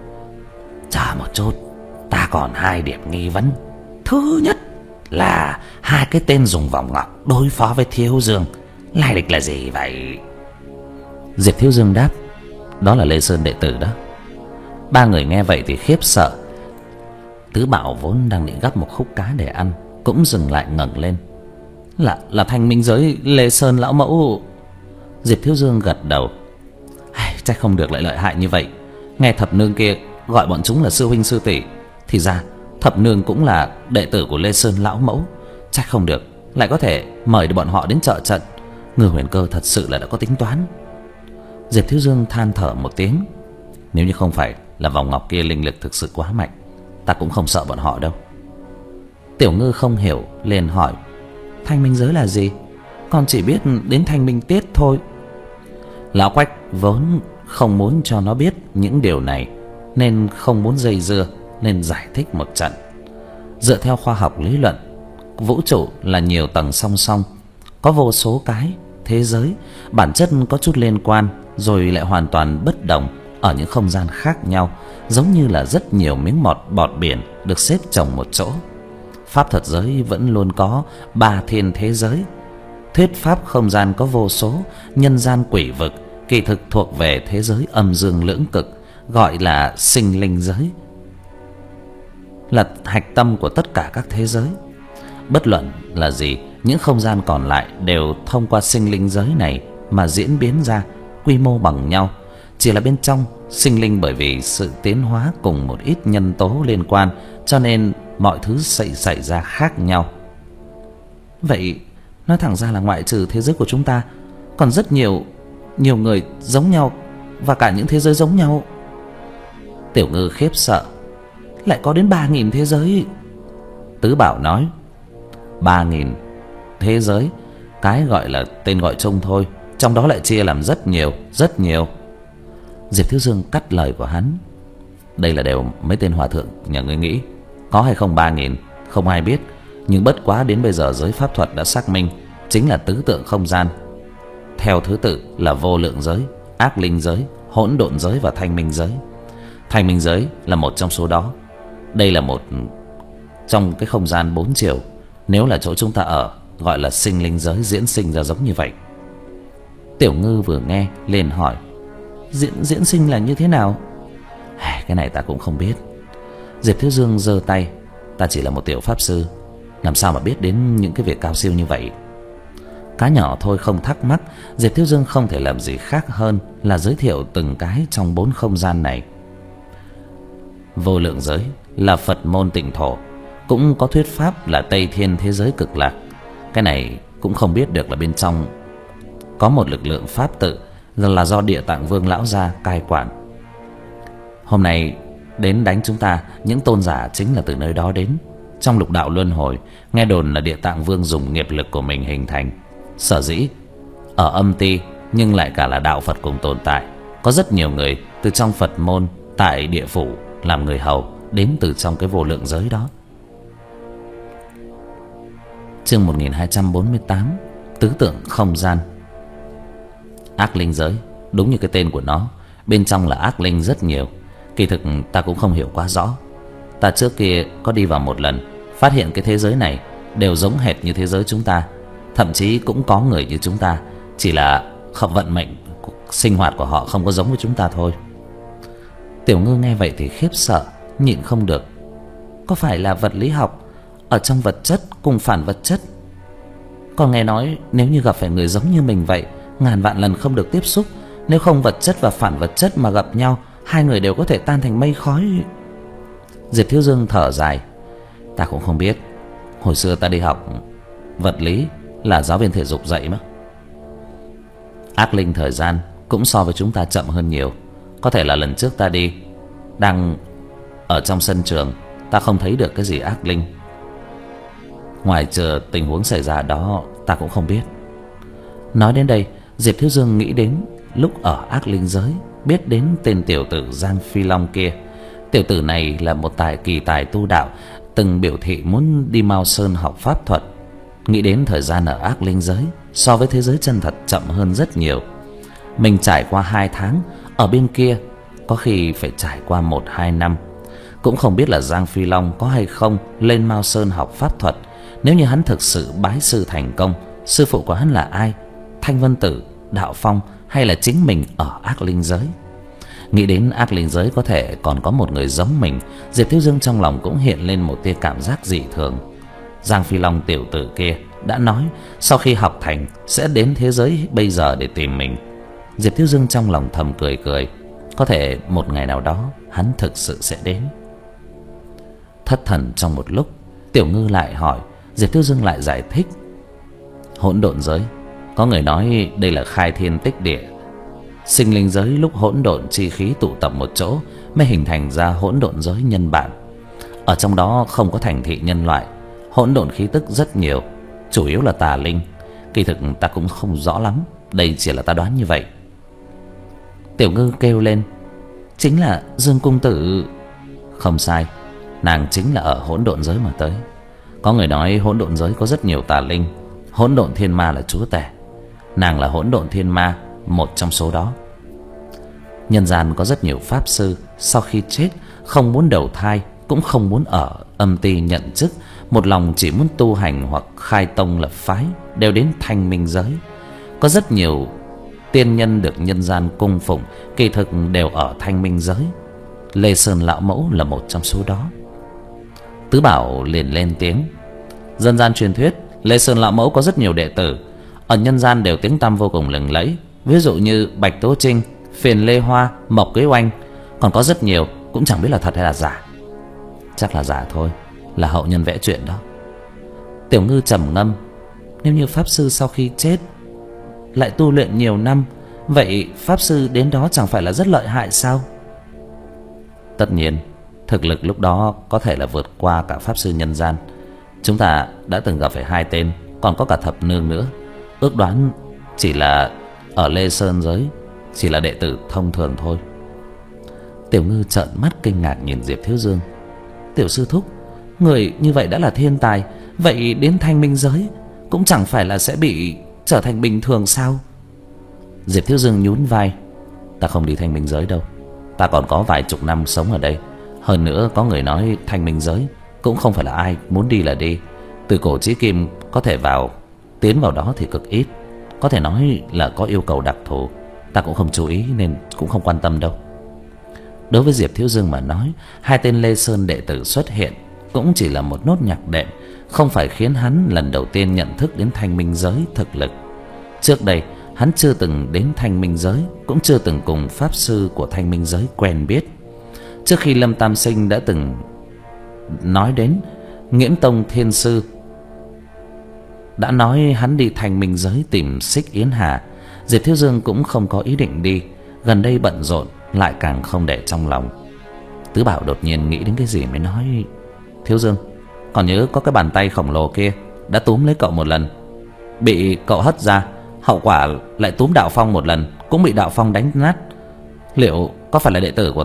Speaker 2: Chờ một chút, ta còn hai điểm nghi vấn. Thứ nhất là hai cái tên dùng vòng ngọc đối phó với Thiếu Dương, lai lịch là gì vậy?
Speaker 1: Diệp Thiếu Dương đáp: đó là Lê Sơn đệ tử đó. Ba người nghe vậy thì khiếp sợ. Tứ Bảo vốn đang định gắp một khúc cá để ăn cũng dừng lại, ngẩng lên: Là là Thanh Minh giới Lê Sơn lão mẫu. Diệp Thiếu Dương gật đầu: chắc không được lại lợi hại như vậy. Nghe thập nương kia gọi bọn chúng là sư huynh sư tỷ, thì ra thập nương cũng là đệ tử của Lê Sơn lão mẫu. Chắc không được lại có thể mời được bọn họ đến trợ trận. Ngư Huyền Cơ thật sự là đã có tính toán. Diệp Thiếu Dương than thở một tiếng: nếu như không phải là vòng ngọc kia linh lực thực sự quá mạnh, ta cũng không sợ bọn họ đâu. Tiểu Ngư không hiểu liền hỏi: Thanh Minh giới là gì? Con chỉ biết đến Thanh Minh tiết thôi. Lão Quách vốn không muốn cho nó biết những điều này, nên không muốn dây dưa, nên giải thích một trận. Dựa theo khoa học lý luận, vũ trụ là nhiều tầng song song, có vô số cái thế giới, bản chất có chút liên quan rồi lại hoàn toàn bất đồng ở những không gian khác nhau, giống như là rất nhiều miếng mọt bọt biển được xếp chồng một chỗ. Pháp thuật giới vẫn luôn có ba thiên thế giới. Thuyết pháp không gian có vô số, nhân gian quỷ vực kỳ thực thuộc về thế giới âm dương lưỡng cực, gọi là sinh linh giới, là hạch tâm của tất cả các thế giới. Bất luận là gì, những không gian còn lại đều thông qua sinh linh giới này mà diễn biến ra, quy mô bằng nhau, chỉ là bên trong sinh linh bởi vì sự tiến hóa cùng một ít nhân tố liên quan, cho nên mọi thứ xảy xảy ra khác nhau. Vậy nói thẳng ra là ngoại trừ thế giới của chúng ta, còn rất nhiều nhiều người giống nhau, và cả những thế giới giống nhau. Tiểu Ngư khiếp sợ: lại có đến ba nghìn thế giới? Tứ Bảo nói: ba nghìn thế giới, cái gọi là tên gọi chung thôi, trong đó lại chia làm rất nhiều, rất nhiều. Diệp Thiếu Dương cắt lời của hắn: đây là đều mấy tên hòa thượng nhà ngươi nghĩ. Có hay không ba nghìn không ai biết, nhưng bất quá đến bây giờ giới pháp thuật đã xác minh, chính là tứ tượng không gian. Theo thứ tự là vô lượng giới, ác linh giới, hỗn độn giới và thanh minh giới. Thanh minh giới là một trong số đó. Đây là một trong cái không gian bốn chiều. Nếu là chỗ chúng ta ở, gọi là sinh linh giới diễn sinh ra giống như vậy. Tiểu Ngư vừa nghe liền hỏi: Diễn diễn sinh là như thế nào? Cái này ta cũng không biết. Diệp Thiếu Dương giơ tay: ta chỉ là một tiểu pháp sư, làm sao mà biết đến những cái việc cao siêu như vậy. Cá nhỏ thôi không thắc mắc, Diệp Thiếu Dương không thể làm gì khác hơn là giới thiệu từng cái trong bốn không gian này. Vô lượng giới là Phật môn tịnh thổ, cũng có thuyết pháp là Tây Thiên thế giới cực lạc. Cái này cũng không biết được là bên trong có một lực lượng pháp tự là do Địa Tạng Vương lão gia cai quản. Hôm nay đến đánh chúng ta, những tôn giả chính là từ nơi đó đến. Trong lục đạo luân hồi, nghe đồn là Địa Tạng Vương dùng nghiệp lực của mình hình thành. Sở dĩ ở Âm Ty nhưng lại cả là đạo Phật cùng tồn tại, có rất nhiều người từ trong Phật môn tại địa phủ làm người hầu đến từ trong cái vô lượng giới đó. Chương một nghìn hai trăm bốn mươi tám, tứ tượng không gian. Ác linh giới, đúng như cái tên của nó, bên trong là ác linh rất nhiều. Kỳ thực ta cũng không hiểu quá rõ. Ta trước kia có đi vào một lần, phát hiện cái thế giới này đều giống hệt như thế giới chúng ta. Thậm chí cũng có người như chúng ta, chỉ là không vận mệnh sinh hoạt của họ không có giống với chúng ta thôi. Tiểu Ngư nghe vậy thì khiếp sợ, nhịn không được. Có phải là vật lý học ở trong vật chất cùng phản vật chất? Còn nghe nói nếu như gặp phải người giống như mình vậy, ngàn vạn lần không được tiếp xúc. Nếu không vật chất và phản vật chất mà gặp nhau, hai người đều có thể tan thành mây khói. Diệp Thiếu Dương thở dài. Ta cũng không biết. Hồi xưa ta đi học vật lý là giáo viên thể dục dạy mà. Ác linh thời gian cũng so với chúng ta chậm hơn nhiều. Có thể là lần trước ta đi, đang ở trong sân trường, ta không thấy được cái gì ác linh. Ngoài trừ tình huống xảy ra đó, ta cũng không biết. Nói đến đây, Diệp Thiếu Dương nghĩ đến lúc ở ác linh giới, biết đến tên tiểu tử Giang Phi Long kia. Tiểu tử này là một tài kỳ tài tu đạo, từng biểu thị muốn đi Mao Sơn học pháp thuật. Nghĩ đến thời gian ở ác linh giới so với thế giới chân thật chậm hơn rất nhiều. Mình trải qua hai tháng, ở bên kia có khi phải trải qua một hai năm. Cũng không biết là Giang Phi Long có hay không lên Mao Sơn học pháp thuật. Nếu như hắn thực sự bái sư thành công, sư phụ của hắn là ai? Thanh Vân Tử, Đạo Phong hay là chính mình ở ác linh giới? Nghĩ đến ác linh giới có thể còn có một người giống mình, Diệp Thiếu Dương trong lòng cũng hiện lên một tia cảm giác dị thường. Giang Phi Long tiểu tử kia đã nói sau khi học thành sẽ đến thế giới bây giờ để tìm mình. Diệp Thiếu Dương trong lòng thầm cười cười. Có thể một ngày nào đó hắn thực sự sẽ đến. Thất thần trong một lúc, Tiểu Ngư lại hỏi. Diệp Thiếu Dương lại giải thích. Hỗn độn giới, có người nói đây là khai thiên tích địa. Sinh linh giới lúc hỗn độn chi khí tụ tập một chỗ mới hình thành ra hỗn độn giới nhân bản. Ở trong đó không có thành thị nhân loại, hỗn độn khí tức rất nhiều, chủ yếu là tà linh. Kỳ thực ta cũng không rõ lắm, đây chỉ là ta đoán như vậy. Tiểu Ngư kêu lên. Chính là Dương Cung Tử. Không sai, nàng chính là ở hỗn độn giới mà tới. Có người nói hỗn độn giới có rất nhiều tà linh, hỗn độn thiên ma là chúa tể. Nàng là hỗn độn thiên ma, một trong số đó. Nhân gian có rất nhiều pháp sư sau khi chết không muốn đầu thai, cũng không muốn ở âm ty nhận chức, một lòng chỉ muốn tu hành hoặc khai tông lập phái, đều đến Thanh Minh giới. Có rất nhiều tiên nhân được nhân gian cung phụng, kỳ thực đều ở Thanh Minh giới. Lê Sơn lão mẫu là một trong số đó. Tứ Bảo liền lên tiếng. Dân gian truyền thuyết Lê Sơn lão mẫu có rất nhiều đệ tử, ở nhân gian đều tiếng tăm vô cùng lừng lẫy. Ví dụ như Bạch Tố Trinh, Phiền Lê Hoa, Mộc Quế Oanh. Còn có rất nhiều, cũng chẳng biết là thật hay là giả. Chắc là giả thôi, là hậu nhân vẽ chuyện đó. Tiểu Ngư trầm ngâm. Nếu như pháp sư sau khi chết lại tu luyện nhiều năm, vậy pháp sư đến đó chẳng phải là rất lợi hại sao? Tất nhiên, thực lực lúc đó có thể là vượt qua cả pháp sư nhân gian. Chúng ta đã từng gặp phải hai tên, còn có cả thập nương nữa. Ước đoán chỉ là ở Lê Sơn giới chỉ là đệ tử thông thường thôi. Tiểu Ngư trợn mắt kinh ngạc nhìn Diệp Thiếu Dương. Tiểu sư thúc, người như vậy đã là thiên tài, vậy đến Thanh Minh giới cũng chẳng phải là sẽ bị trở thành bình thường sao? Diệp Thiếu Dương nhún vai. Ta không đi Thanh Minh giới đâu, ta còn có vài chục năm sống ở đây. Hơn nữa có người nói Thanh Minh giới cũng không phải là ai muốn đi là đi. Từ cổ chí kim có thể vào, tiến vào đó thì cực ít. Có thể nói là có yêu cầu đặc thù, ta cũng không chú ý nên cũng không quan tâm đâu. Đối với Diệp Thiếu Dương mà nói, hai tên Lê Sơn đệ tử xuất hiện cũng chỉ là một nốt nhạc đệm, không phải khiến hắn lần đầu tiên nhận thức đến Thanh Minh giới thực lực. Trước đây hắn chưa từng đến Thanh Minh giới, cũng chưa từng cùng pháp sư của Thanh Minh giới quen biết. Trước khi Lâm Tam Sinh đã từng nói đến, Nghiễn Tông Thiên Sư đã nói hắn đi Thanh Minh giới tìm Xích Yến Hà. Diệp Thiếu Dương cũng không có ý định đi, gần đây bận rộn lại càng không để trong lòng. Tứ Bảo đột nhiên nghĩ đến cái gì mới nói. Thiếu Dương, còn nhớ có cái bàn tay khổng lồ kia đã túm lấy cậu một lần, bị cậu hất ra, hậu quả lại túm Đạo Phong một lần, cũng bị Đạo Phong đánh nát. Liệu có phải là đệ tử của Thanh,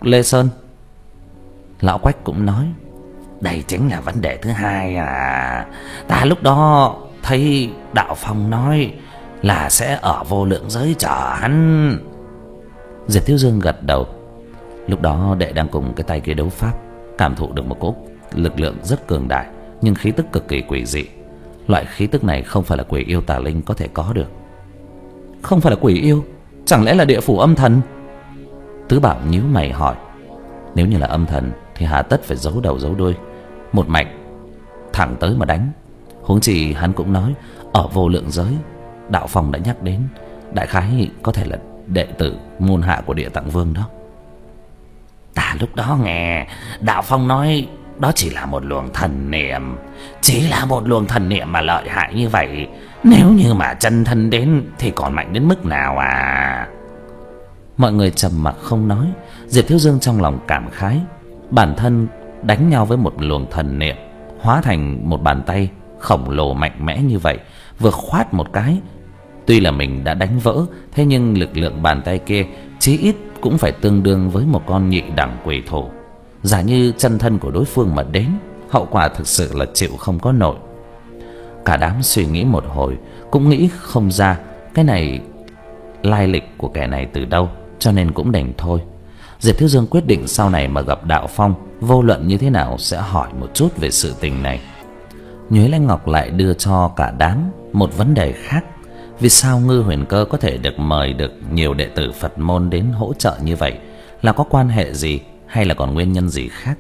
Speaker 1: Lê Sơn?
Speaker 2: Lão Quách cũng nói: đây chính là vấn đề thứ hai à. Ta lúc đó thấy Đạo Phong nói là sẽ ở vô lượng giới chờ hắn.
Speaker 1: Diệp Thiếu Dương gật đầu. Lúc đó đệ đang cùng cái tay kia đấu pháp, cảm thụ được một cỗ lực lượng rất cường đại, nhưng khí tức cực kỳ quỷ dị. Loại khí tức này không phải là quỷ yêu tà linh có thể có được. Không phải là quỷ yêu, chẳng lẽ là địa phủ âm thần? Tứ Bảo nhíu mày hỏi. Nếu như là âm thần thì hà tất phải giấu đầu giấu đuôi, một mạch thẳng tới mà đánh. Huống chi hắn cũng nói ở vô lượng giới, Đạo Phong đã nhắc đến, đại khái có thể là đệ tử môn hạ của Địa Tạng Vương đó.
Speaker 2: Ta lúc đó nghe Đạo Phong nói đó chỉ là một luồng thần niệm. Chỉ là một luồng thần niệm mà lợi hại như vậy, nếu như mà chân thân đến thì còn mạnh đến mức nào à?
Speaker 1: Mọi người trầm mặc không nói. Diệp Thiếu Dương trong lòng cảm khái, bản thân đánh nhau với một luồng thần niệm hóa thành một bàn tay khổng lồ mạnh mẽ như vậy, vừa khoát một cái, tuy là mình đã đánh vỡ, thế nhưng lực lượng bàn tay kia chí ít cũng phải tương đương với một con nhị đẳng quỷ thủ. Giả như chân thân của đối phương mà đến, hậu quả thực sự là chịu không có nổi. Cả đám suy nghĩ một hồi cũng nghĩ không ra cái này lai lịch của kẻ này từ đâu, cho nên cũng đành thôi. Diệp Thiếu Dương quyết định sau này mà gặp Đạo Phong, vô luận như thế nào sẽ hỏi một chút về sự tình này. Nhuế Lãnh Ngọc lại đưa cho cả đám một vấn đề khác. Vì sao Ngư Huyền Cơ có thể được mời được nhiều đệ tử Phật môn đến hỗ trợ như vậy? Là có quan hệ gì hay là còn nguyên nhân gì khác?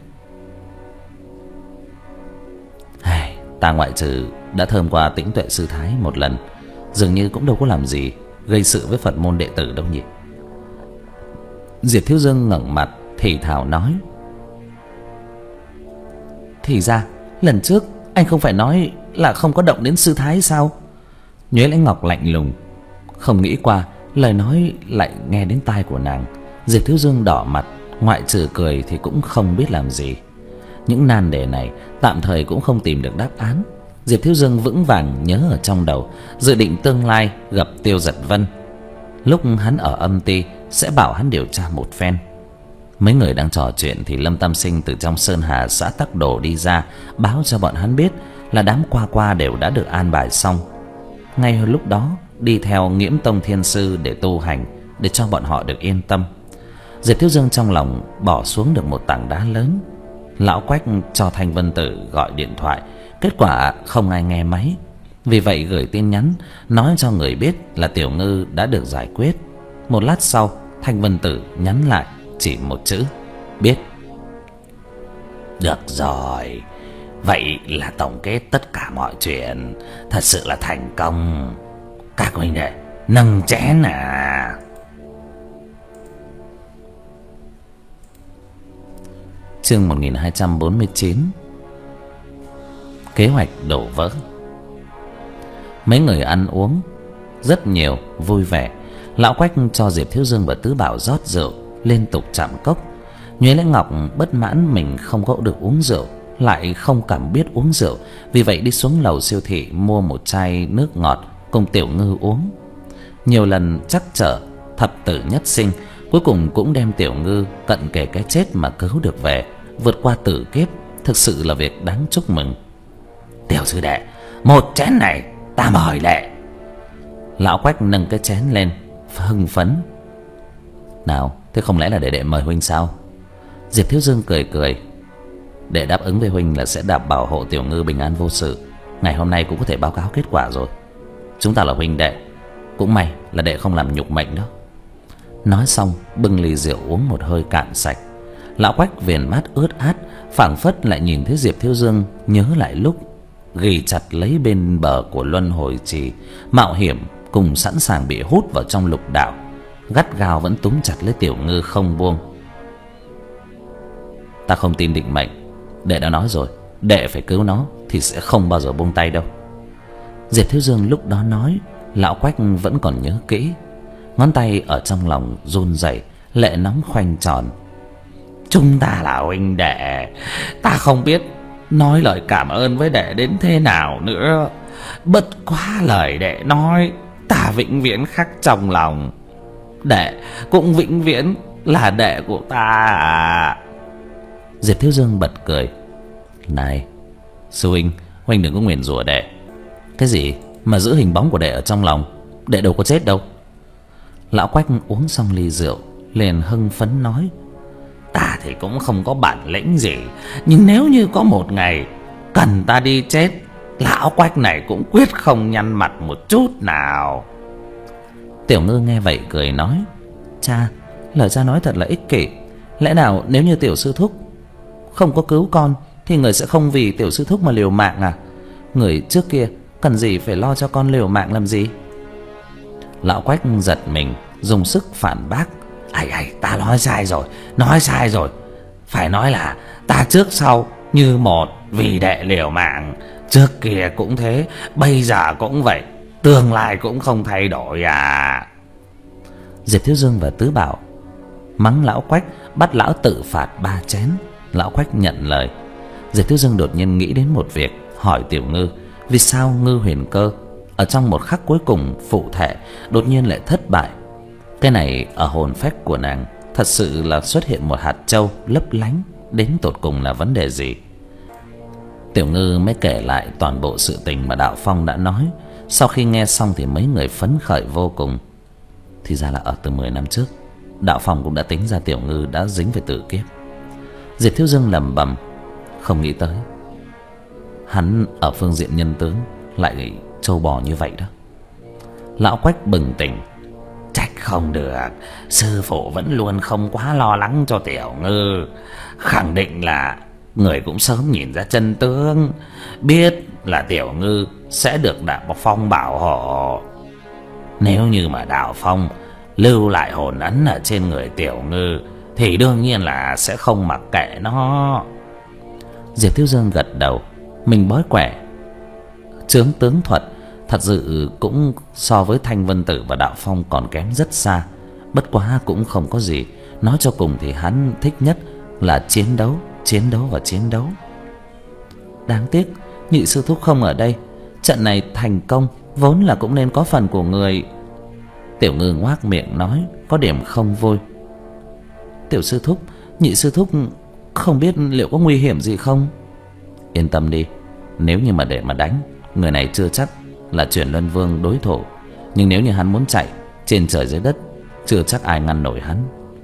Speaker 1: Ai, ta ngoại trừ đã thơm qua Tĩnh Tuệ Sư Thái một lần, dường như cũng đâu có làm gì gây sự với Phật môn đệ tử đâu nhỉ? Diệp Thiếu Dương ngẩng mặt thì thào nói: thì ra lần trước anh không phải nói là không có động đến Sư Thái sao? Nhuế Lãnh Ngọc lạnh lùng, không nghĩ qua lời nói lại nghe đến tai của nàng. Diệp Thiếu Dương đỏ mặt, ngoại trừ cười thì cũng không biết làm gì. Những nan đề này tạm thời cũng không tìm được đáp án. Diệp Thiếu Dương vững vàng nhớ ở trong đầu, dự định tương lai gặp Tiêu Giật Vân, lúc hắn ở âm ty sẽ bảo hắn điều tra một phen. Mấy người đang trò chuyện thì Lâm Tam Sinh từ trong Sơn Hà xã Tắc Đồ đi ra, báo cho bọn hắn biết là đám qua qua đều đã được an bài xong. Ngay lúc đó đi theo Nghiễm Tông Thiên Sư để tu hành, để cho bọn họ được yên tâm. Diệp Thiếu Dương trong lòng bỏ xuống được một tảng đá lớn. Lão Quách cho Thanh Vân Tử gọi điện thoại, kết quả không ai nghe máy. Vì vậy gửi tin nhắn nói cho người biết là Tiểu Ngư đã được giải quyết. Một lát sau, Thanh Vân Tử nhắn lại chỉ một chữ: biết.
Speaker 2: Được rồi, vậy là tổng kết tất cả mọi chuyện, thật sự là thành công. Các huynh đệ nâng chén à.
Speaker 1: Chương một nghìn hai trăm bốn mươi chín. Kế hoạch đổ vỡ. Mấy người ăn uống rất nhiều, vui vẻ. Lão Quách cho Diệp Thiếu Dương và Tứ Bảo rót rượu, liên tục chạm cốc. Nhuế Lãnh Ngọc bất mãn mình không có được uống rượu, lại không cảm biết uống rượu, vì vậy đi xuống lầu siêu thị mua một chai nước ngọt cùng Tiểu Ngư uống. Nhiều lần trắc trở thập tử nhất sinh, cuối cùng cũng đem Tiểu Ngư cận kề cái chết mà cứu được về, vượt qua tử kiếp, thực sự là việc đáng chúc mừng.
Speaker 2: Tiểu sư đệ, một chén này ta mời đệ.
Speaker 1: Lão Quách nâng cái chén lên, hưng phấn. Nào, thế không lẽ là để đệ mời huynh sao? Diệp Thiếu Dương cười cười. Đệ đáp ứng với huynh là sẽ đảm bảo hộ Tiểu Ngư bình an vô sự. Ngày hôm nay cũng có thể báo cáo kết quả rồi. Chúng ta là huynh đệ, cũng may là đệ không làm nhục mệnh đó. Nói xong bưng ly rượu uống một hơi cạn sạch. Lão Quách viền mắt ướt át, phảng phất lại nhìn thấy Diệp Thiếu Dương nhớ lại lúc ghi chặt lấy bên bờ của luân hồi trì, mạo hiểm cùng sẵn sàng bị hút vào trong lục đạo, gắt gao vẫn túm chặt lấy Tiểu Ngư không buông. Ta không tin định mệnh, đệ đã nói rồi, đệ phải cứu nó thì sẽ không bao giờ buông tay đâu. Diệp Thiếu Dương lúc đó nói, Lão Quách vẫn còn nhớ kỹ. Ngón tay ở trong lòng run rẩy, lệ nóng khoanh tròn.
Speaker 2: Chúng ta là huynh đệ, ta không biết nói lời cảm ơn với đệ đến thế nào nữa. Bất quá lời đệ nói, ta vĩnh viễn khắc trong lòng. Đệ cũng vĩnh viễn là đệ của ta à?
Speaker 1: Diệp Thiếu Dương bật cười. Này sư huynh, huynh đừng có nguyền rủa đệ. Cái gì mà giữ hình bóng của đệ ở trong lòng? Đệ đâu có chết đâu. Lão Quách uống xong ly rượu liền hưng phấn nói:
Speaker 2: Ta thì cũng không có bản lĩnh gì, nhưng nếu như có một ngày cần ta đi chết, lão Quách này cũng quyết không nhăn mặt một chút nào.
Speaker 1: Tiểu Ngư nghe vậy cười nói: Cha, lời cha nói thật là ích kỷ. Lẽ nào nếu như tiểu sư thúc không có cứu con thì người sẽ không vì tiểu sư thúc mà liều mạng à? Người trước kia cần gì phải lo cho con liều mạng làm gì? Lão Quách giật mình, dùng sức phản bác:
Speaker 2: Ai ai, ta nói sai rồi, nói sai rồi. Phải nói là ta trước sau như một, vì đệ liều mạng. Trước kia cũng thế, bây giờ cũng vậy, tương lai cũng không thay đổi à.
Speaker 1: Diệp Thiếu Dương và Tứ Bảo mắng lão Quách, bắt lão tự phạt ba chén. Lão Quách nhận lời. Diệp Thiếu Dương đột nhiên nghĩ đến một việc, hỏi Tiểu Ngư vì sao Ngư Huyền Cơ ở trong một khắc cuối cùng phụ thể đột nhiên lại thất bại. Cái này ở hồn phách của nàng thật sự là xuất hiện một hạt châu lấp lánh, đến tột cùng là vấn đề gì? Tiểu Ngư mới kể lại toàn bộ sự tình mà Đạo Phong đã nói. Sau khi nghe xong thì mấy người phấn khởi vô cùng. Thì ra là ở từ mười năm trước, Đạo Phong cũng đã tính ra Tiểu Ngư đã dính về tử kiếp. Diệp Thiếu Dương lẩm bẩm, không nghĩ tới hắn ở phương diện nhân tướng lại trâu bò như vậy đó.
Speaker 2: Lão Quách bừng tỉnh: Trách không được, sư phụ vẫn luôn không quá lo lắng cho Tiểu Ngư. Khẳng định là người cũng sớm nhìn ra chân tướng, biết là Tiểu Ngư sẽ được Đạo Phong bảo hộ. Nếu như mà Đạo Phong lưu lại hồn ấn ở trên người Tiểu Ngư thì đương nhiên là sẽ không mặc kệ nó.
Speaker 1: Diệp Thiếu Dương gật đầu, mình bói quẻ chướng tướng thuật thật sự cũng so với Thanh Vân Tử và Đạo Phong còn kém rất xa. Bất quá cũng không có gì, nói cho cùng thì hắn thích nhất là chiến đấu, chiến đấu và chiến đấu. Đáng tiếc nhị sư thúc không ở đây, trận này thành công vốn là cũng nên có phần của người. Tiểu Ngư ngoác miệng nói, có điểm không vui: Tiểu sư thúc, nhị sư thúc không biết liệu có nguy hiểm gì không? Yên tâm đi, nếu như mà để mà đánh, người này chưa chắc là Chuyển Luân Vương đối thủ, nhưng nếu như hắn muốn chạy trên trời dưới đất, chưa chắc ai ngăn nổi hắn.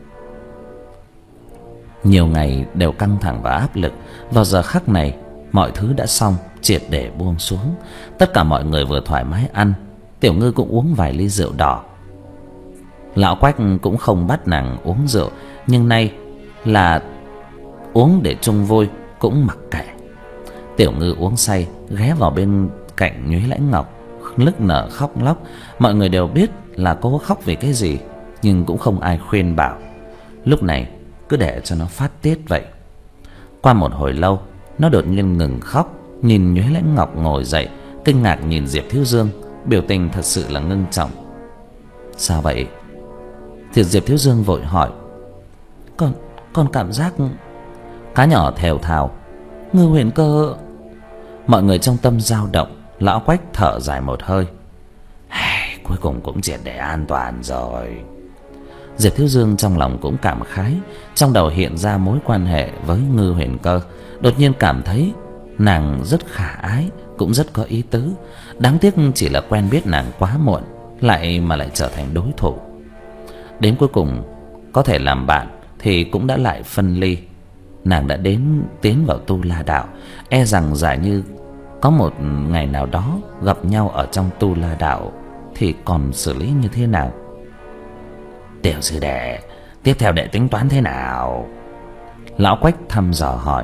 Speaker 1: Nhiều ngày đều căng thẳng và áp lực, vào giờ khắc này mọi thứ đã xong, triệt để buông xuống. Tất cả mọi người vừa thoải mái ăn, Tiểu Ngư cũng uống vài ly rượu đỏ. Lão Quách cũng không bắt nàng uống rượu, nhưng nay là uống để chung vui, cũng mặc kệ. Tiểu Ngư uống say, ghé vào bên cạnh Nhuế Lãnh Ngọc, nức nở khóc lóc. Mọi người đều biết là cô khóc vì cái gì, nhưng cũng không ai khuyên bảo. Lúc này cứ để cho nó phát tiết vậy. Qua một hồi lâu, nó đột nhiên ngừng khóc, nhìn Nhuế Lãnh Ngọc ngồi dậy, kinh ngạc nhìn Diệp Thiếu Dương, biểu tình thật sự là ngưng trọng. Sao vậy? Thì Diệp Thiếu Dương vội hỏi: Con, con cảm giác... Cá nhỏ thều thào: Ngư Huyền Cơ... Mọi người trong tâm dao động. Lão Quách thở dài một hơi:
Speaker 2: Cuối cùng cũng triệt để an toàn rồi.
Speaker 1: Diệp Thiếu Dương trong lòng cũng cảm khái, trong đầu hiện ra mối quan hệ với Ngư Huyền Cơ. Đột nhiên cảm thấy nàng rất khả ái, cũng rất có ý tứ. Đáng tiếc chỉ là quen biết nàng quá muộn, lại mà lại trở thành đối thủ. Đến cuối cùng có thể làm bạn thì cũng đã lại phân ly. Nàng đã đến tiến vào Tu La Đạo, e rằng giả như có một ngày nào đó gặp nhau ở trong Tu La Đạo thì còn xử lý như thế nào?
Speaker 2: Tiểu sư đệ, tiếp theo đệ tính toán thế nào?
Speaker 1: Lão Quách thăm dò hỏi.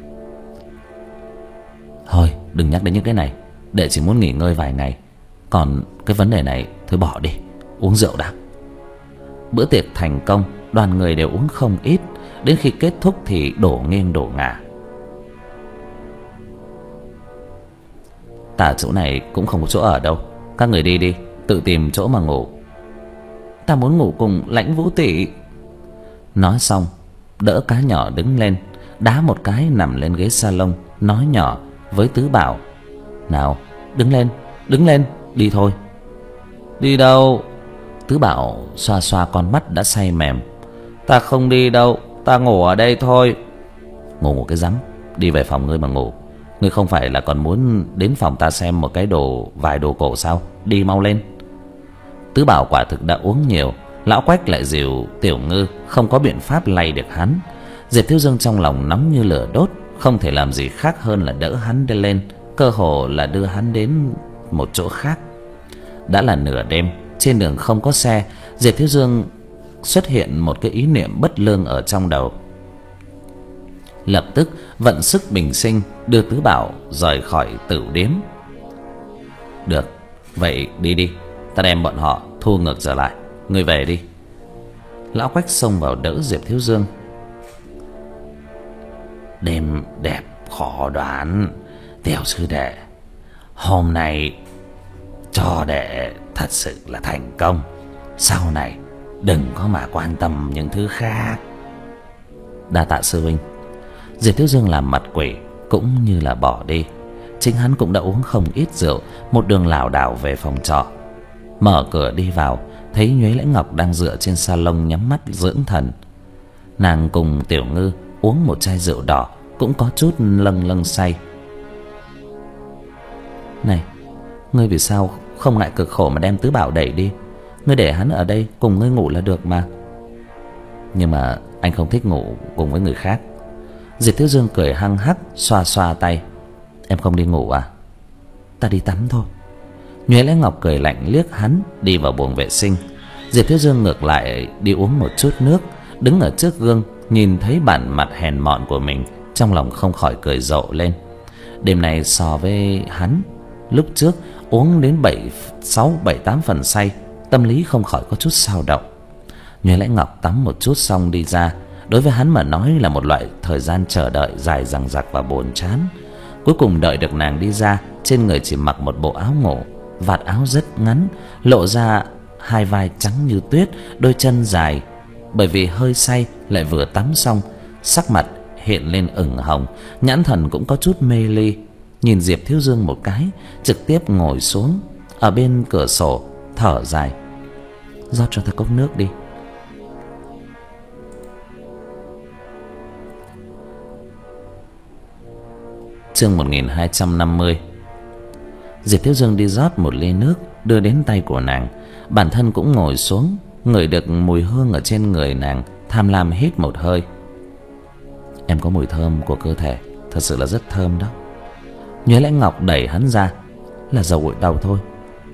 Speaker 1: Thôi đừng nhắc đến những cái này, đệ chỉ muốn nghỉ ngơi vài ngày. Còn cái vấn đề này thôi bỏ đi, uống rượu đã. Bữa tiệc thành công, đoàn người đều uống không ít. Đến khi kết thúc thì đổ nghiêng đổ ngả. Ta chỗ này cũng không có chỗ ở đâu, các người đi đi, tự tìm chỗ mà ngủ. Ta muốn ngủ cùng Lãnh Vũ tỷ. Nói xong đỡ Cá Nhỏ đứng lên, đá một cái nằm lên ghế salon, nói nhỏ với Tứ Bảo: Nào, đứng lên, đứng lên, đi thôi.
Speaker 2: Đi đâu?
Speaker 1: Tứ Bảo xoa xoa con mắt đã say mềm. Ta không đi đâu, ta ngủ ở đây thôi. Ngủ một cái rắm, đi về phòng ngươi mà ngủ. Ngươi không phải là còn muốn đến phòng ta xem một cái đồ vài đồ cổ sao? Đi mau lên. Tứ Bảo quả thực đã uống nhiều. Lão Quách lại dìu Tiểu Ngư, không có biện pháp lay được hắn. Diệp Thiếu Dương trong lòng nóng như lửa đốt, không thể làm gì khác hơn là đỡ hắn đi lên, cơ hồ là đưa hắn đến một chỗ khác. Đã là nửa đêm, trên đường không có xe, Diệp Thiếu Dương xuất hiện một cái ý niệm bất lương ở trong đầu. Lập tức vận sức bình sinh đưa Tứ Bảo rời khỏi tử điếm. Được, vậy đi đi, ta đem bọn họ thu ngược trở lại. Ngươi về đi. Lão Quách xông vào đỡ Diệp Thiếu Dương. Đêm đẹp khó đoán, Tiểu sư đệ, hôm nay cho đệ thật sự là thành công. Sau này đừng có mà quan tâm những thứ khác. Đa tạ sư huynh. Diệp Thiếu Dương làm mặt quỷ, cũng như là bỏ đi. Chính hắn cũng đã uống không ít rượu, một đường lảo đảo về phòng trọ. Mở cửa đi vào, thấy Nhuế Lãnh Ngọc đang dựa trên salon nhắm mắt dưỡng thần. Nàng cùng Tiểu Ngư uống một chai rượu đỏ, cũng có chút lâng lâng say. Này, ngươi vì sao không ngại cực khổ mà đem Tứ Bảo đẩy đi? Ngươi để hắn ở đây cùng ngươi ngủ là được mà. Nhưng mà anh không thích ngủ cùng với người khác. Diệp Thiếu Dương cười hăng hắc, xoa xoa tay. Em không đi ngủ à? Ta đi tắm thôi. Nhuế Lãnh Ngọc cười lạnh liếc hắn, đi vào buồng vệ sinh. Diệp Thiếu Dương ngược lại đi uống một chút nước, đứng ở trước gương nhìn thấy bản mặt hèn mọn của mình, trong lòng không khỏi cười rộ lên. Đêm nay so với hắn lúc trước uống đến bảy sáu bảy tám phần say, tâm lý không khỏi có chút xao động. Nhuế Lãnh Ngọc tắm một chút xong đi ra, đối với hắn mà nói là một loại thời gian chờ đợi dài dằng dặc và buồn chán. Cuối cùng đợi được nàng đi ra, trên người chỉ mặc một bộ áo ngủ, vạt áo rất ngắn, lộ ra hai vai trắng như tuyết, đôi chân dài. Bởi vì hơi say lại vừa tắm xong, sắc mặt hiện lên ửng hồng, nhãn thần cũng có chút mê ly. Nhìn Diệp Thiếu Dương một cái, trực tiếp ngồi xuống ở bên cửa sổ, thở dài. Rót cho ta cốc nước đi. Chương một nghìn hai trăm năm mươi. Diệp Thiếu Dương đi rót một ly nước, đưa đến tay của nàng. Bản thân cũng ngồi xuống, ngửi được mùi hương ở trên người nàng, tham lam hít một hơi. Em có mùi thơm của cơ thể, thật sự là rất thơm đó. Nhuế Lãnh Ngọc đẩy hắn ra. Là dầu gội đầu thôi.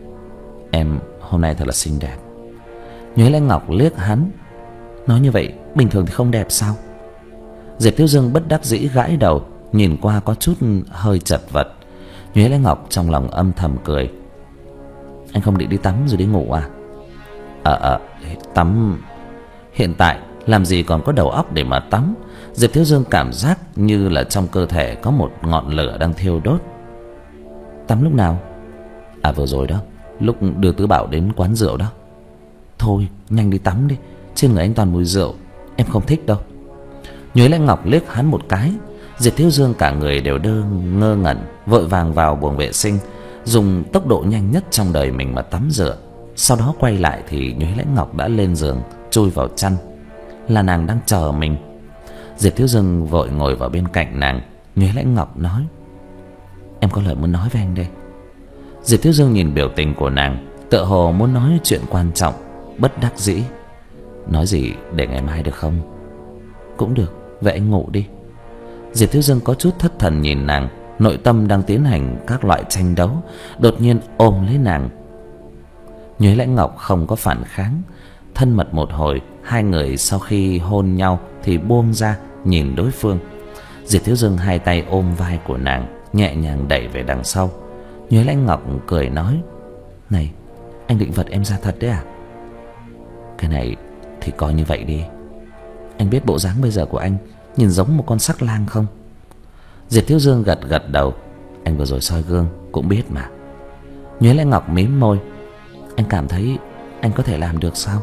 Speaker 1: Em hôm nay thật là xinh đẹp. Nhuế Lãnh Ngọc liếc hắn. Nói như vậy bình thường thì không đẹp sao? Diệp Thiếu Dương bất đắc dĩ gãi đầu, nhìn qua có chút hơi chật vật. Nhuế Lãnh Ngọc trong lòng âm thầm cười. Anh không định đi tắm rồi đi ngủ à? Ờ ờ tắm. Hiện tại làm gì còn có đầu óc để mà tắm. Diệp Thiếu Dương cảm giác như là trong cơ thể có một ngọn lửa đang thiêu đốt. Tắm lúc nào? À vừa rồi đó, lúc đưa Tứ Bảo đến quán rượu đó. Thôi nhanh đi tắm đi, trên người anh toàn mùi rượu, em không thích đâu. Nhuế Lãnh Ngọc liếc hắn một cái. Diệp Thiếu Dương cả người đều đơ ngơ ngẩn, vội vàng vào buồng vệ sinh, dùng tốc độ nhanh nhất trong đời mình mà tắm rửa. Sau đó quay lại thì Nhuế Lãnh Ngọc đã lên giường, chui vào chăn. Là nàng đang chờ mình. Diệp Thiếu Dương vội ngồi vào bên cạnh nàng. Nhuế Lãnh Ngọc nói. Em có lời muốn nói với anh đây. Diệp Thiếu Dương nhìn biểu tình của nàng, tựa hồ muốn nói chuyện quan trọng, bất đắc dĩ. Nói gì để ngày mai được không? Cũng được, vậy anh ngủ đi. Diệp Thiếu Dương có chút thất thần nhìn nàng, nội tâm đang tiến hành các loại tranh đấu, đột nhiên ôm lấy nàng. Nhuế Lãnh Ngọc không có phản kháng, thân mật một hồi, hai người sau khi hôn nhau thì buông ra nhìn đối phương. Diệp Thiếu Dương hai tay ôm vai của nàng, nhẹ nhàng đẩy về đằng sau. Nhuế Lãnh Ngọc cười nói. Này, anh định vật em ra thật đấy à? Cái này thì coi như vậy đi. Anh biết bộ dáng bây giờ của anh nhìn giống một con sắc lang không? Diệp Thiếu Dương gật gật đầu. Anh vừa rồi soi gương cũng biết mà. Nhuế Lãnh Ngọc mím môi. Anh cảm thấy anh có thể làm được sao?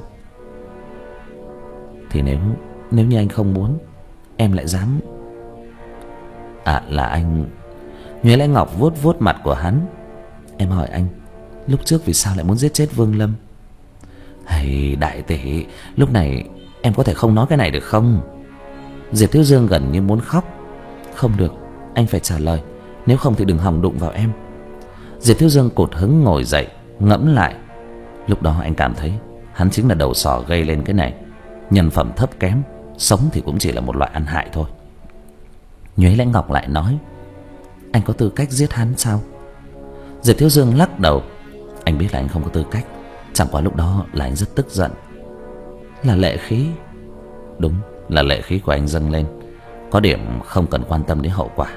Speaker 1: Thì nếu Nếu như anh không muốn, em lại dám. À là anh. Nhuế Lãnh Ngọc vuốt vuốt mặt của hắn. Em hỏi anh, lúc trước vì sao lại muốn giết chết Vương Lâm? Hay đại tỷ, lúc này Em có thể không nói cái này được không? Diệp Thiếu Dương gần như muốn khóc. Không được, anh phải trả lời, nếu không thì đừng hòng đụng vào em. Diệp Thiếu Dương cột hứng ngồi dậy, ngẫm lại. Lúc đó anh cảm thấy hắn chính là đầu sỏ gây lên cái này. Nhân phẩm thấp kém, sống thì cũng chỉ là một loại ăn hại thôi. Nhuế Lãnh Ngọc lại nói, anh có tư cách giết hắn sao? Diệp Thiếu Dương lắc đầu. Anh biết là anh không có tư cách, chẳng qua lúc đó là anh rất tức giận. Là lệ khí. Đúng, là lệ khí của anh dâng lên. Có điểm không cần quan tâm đến hậu quả.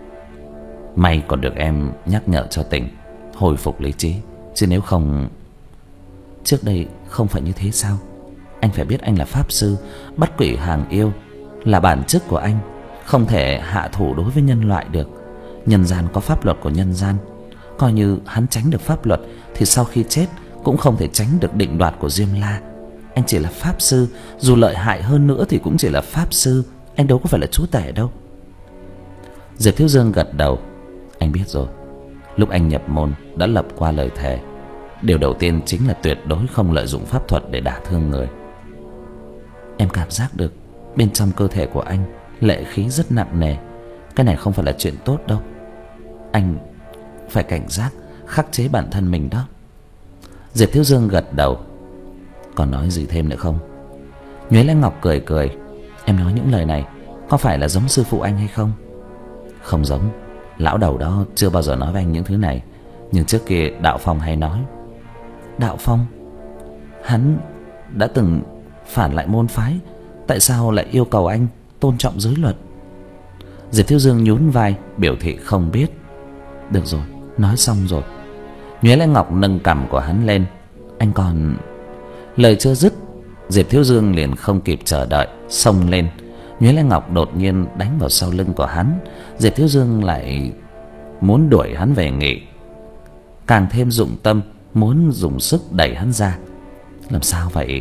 Speaker 1: May còn được em nhắc nhở cho tỉnh, hồi phục lý trí, chứ nếu không... Trước đây không phải như thế sao? Anh phải biết anh là pháp sư, bắt quỷ hàng yêu là bản chất của anh, không thể hạ thủ đối với nhân loại được. Nhân gian có pháp luật của nhân gian, coi như hắn tránh được pháp luật thì sau khi chết cũng không thể tránh được định đoạt của Diêm La. Anh chỉ là pháp sư, dù lợi hại hơn nữa thì cũng chỉ là pháp sư, anh đâu có phải là chúa tể đâu. Diệp Thiếu Dương gật đầu. Anh biết rồi. Lúc anh nhập môn đã lập qua lời thề. Điều đầu tiên chính là tuyệt đối không lợi dụng pháp thuật để đả thương người. Em cảm giác được bên trong cơ thể của anh lệ khí rất nặng nề. Cái này không phải là chuyện tốt đâu. Anh phải cảnh giác, khắc chế bản thân mình đó. Diệp Thiếu Dương gật đầu. Còn nói gì thêm nữa không? Nhuế Lãnh Ngọc cười cười. Em nói những lời này có phải là giống sư phụ anh hay không? Không giống. Lão đầu đó chưa bao giờ nói với anh những thứ này, nhưng trước kia Đạo Phong hay nói. Đạo Phong? Hắn đã từng phản lại môn phái, tại sao lại yêu cầu anh tôn trọng giới luật? Diệp Thiếu Dương nhún vai, biểu thị không biết. Được rồi, nói xong rồi. Nhuế Lãnh Ngọc nâng cằm của hắn lên. Anh còn... Lời chưa dứt, Diệp Thiếu Dương liền không kịp chờ đợi, xông lên. Nhuế Lãnh Ngọc đột nhiên đánh vào sau lưng của hắn. Diệp Thiếu Dương lại muốn đuổi hắn về nghỉ, càng thêm dụng tâm, muốn dùng sức đẩy hắn ra. Làm sao vậy?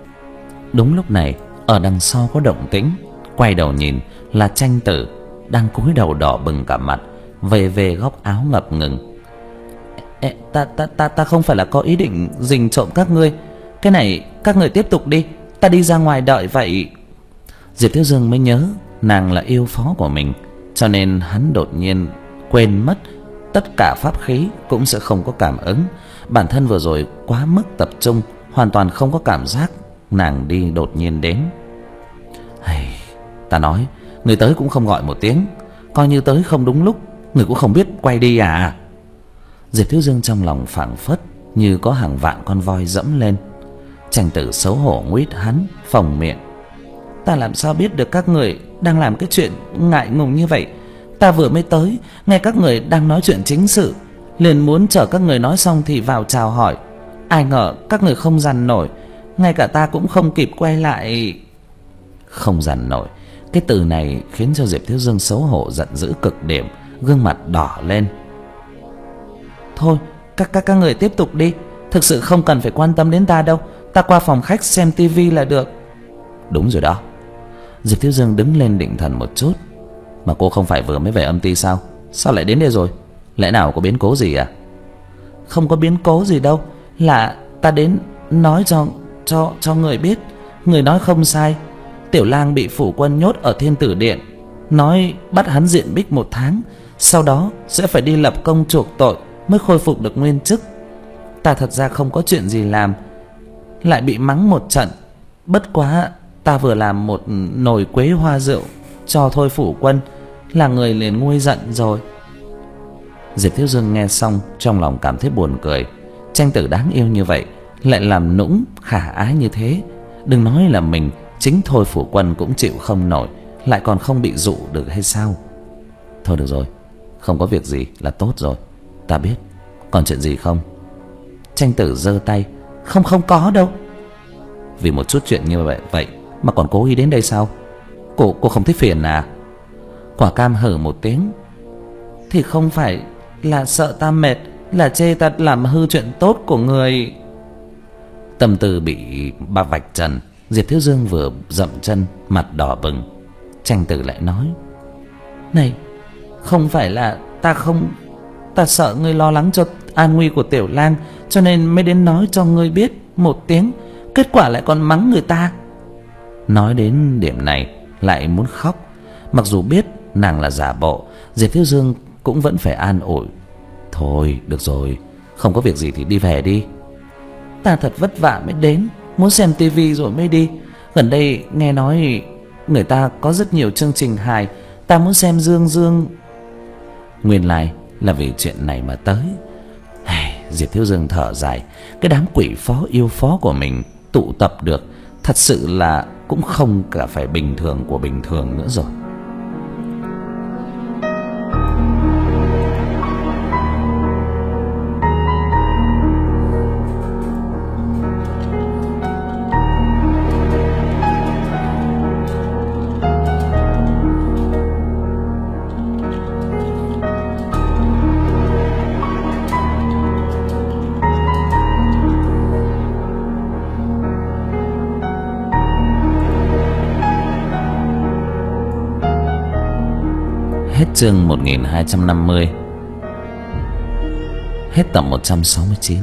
Speaker 1: Đúng lúc này, ở đằng sau có động tĩnh. Quay đầu nhìn là Tranh Tử đang cúi đầu đỏ bừng cả mặt, về về góc áo ngập ngừng. Ê, ta ta ta ta không phải là có ý định rình trộm các ngươi. Cái này các người tiếp tục đi, ta đi ra ngoài đợi vậy. Diệp Thiếu Dương mới nhớ nàng là yêu phó của mình, cho nên hắn đột nhiên quên mất tất cả pháp khí cũng sẽ không có cảm ứng. Bản thân vừa rồi quá mức tập trung, hoàn toàn không có cảm giác nàng đi đột nhiên đến. Hay, ta nói, người tới cũng không gọi một tiếng, coi như tới không đúng lúc, người cũng không biết quay đi à? Diệp Thiếu Dương trong lòng phảng phất như có hàng vạn con voi dẫm lên. Tranh Tử xấu hổ nguýt hắn, phồng miệng. Ta làm sao biết được các người đang làm cái chuyện ngại ngùng như vậy? Ta vừa mới tới, nghe các người đang nói chuyện chính sự, liền muốn chờ các người nói xong thì vào chào hỏi. Ai ngờ các người không dằn nổi, ngay cả ta cũng không kịp quay lại. Không dằn nổi, cái từ này khiến cho Diệp Thiếu Dương xấu hổ giận dữ cực điểm, gương mặt đỏ lên. Thôi, các các các người tiếp tục đi, thực sự không cần phải quan tâm đến ta đâu, ta qua phòng khách xem tivi là được. Đúng rồi đó. Diệp Thiếu Dương đứng lên định thần một chút. Mà cô không phải vừa mới về âm ty sao? Sao lại đến đây rồi? Lẽ nào có biến cố gì à? Không có biến cố gì đâu, là ta đến nói cho cho cho người biết. Người nói không sai, Tiểu Lang bị phủ quân nhốt ở Thiên Tử Điện, nói bắt hắn diện bích một tháng, sau đó sẽ phải đi lập công chuộc tội mới khôi phục được nguyên chức. Ta thật ra không có chuyện gì làm, lại bị mắng một trận. Bất quá ta vừa làm một nồi quế hoa rượu cho thôi phủ quân, là người liền nguôi giận rồi. Diệp Thiếu Dương nghe xong trong lòng cảm thấy buồn cười. Tranh Tử đáng yêu như vậy lại làm nũng khả ái như thế, đừng nói là mình, chính thôi phủ quân cũng chịu không nổi, lại còn không bị dụ được hay sao? Thôi được rồi, không có việc gì là tốt rồi. Ta biết. Còn chuyện gì không? Tranh Tử giơ tay. Không không có đâu. Vì một chút chuyện như vậy vậy mà còn cố ý đến đây sao? Cô cô không thích phiền à? Quả Cam hừ một tiếng. Thì không phải là sợ ta mệt, là chê ta làm hư chuyện tốt của người. Tâm tư bị bà vạch trần, Diệp Thiếu Dương vừa dậm chân, mặt đỏ bừng. Tranh Tử lại nói. Này, không phải là ta không... Ta sợ ngươi lo lắng cho an nguy của Tiểu Lang, cho nên mới đến nói cho ngươi biết một tiếng, kết quả lại còn mắng người ta. Nói đến điểm này lại muốn khóc. Mặc dù biết nàng là giả bộ, Diệp Thiếu Dương cũng vẫn phải an ủi. Thôi được rồi, không có việc gì thì đi về đi. Ta thật vất vả mới đến, muốn xem tivi rồi mới đi. Gần đây nghe nói người ta có rất nhiều chương trình hài, ta muốn xem Dương Dương. Nguyên lai là vì chuyện này mà tới. Diệp Thiếu Dương thở dài. Cái đám quỷ phó yêu phó của mình tụ tập được, thật sự là cũng không cả phải bình thường của bình thường nữa rồi. Hết chương một nghìn hai trăm năm mươi. Hết tập một trăm sáu mươi chín.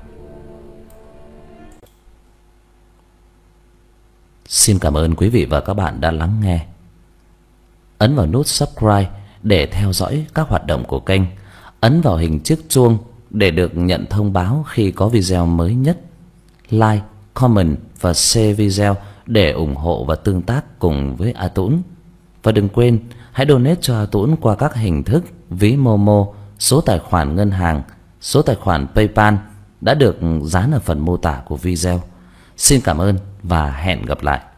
Speaker 1: Xin cảm ơn quý vị và các bạn đã lắng nghe. Ấn vào nút subscribe để theo dõi các hoạt động của kênh. Ấn vào hình chiếc chuông để được nhận thông báo khi có video mới nhất. Like, comment và share video để ủng hộ và tương tác cùng với A Tũng. Và đừng quên hãy donate cho A Tũng qua các hình thức ví Momo, số tài khoản ngân hàng, số tài khoản PayPal đã được dán ở phần mô tả của video. Xin cảm ơn và hẹn gặp lại.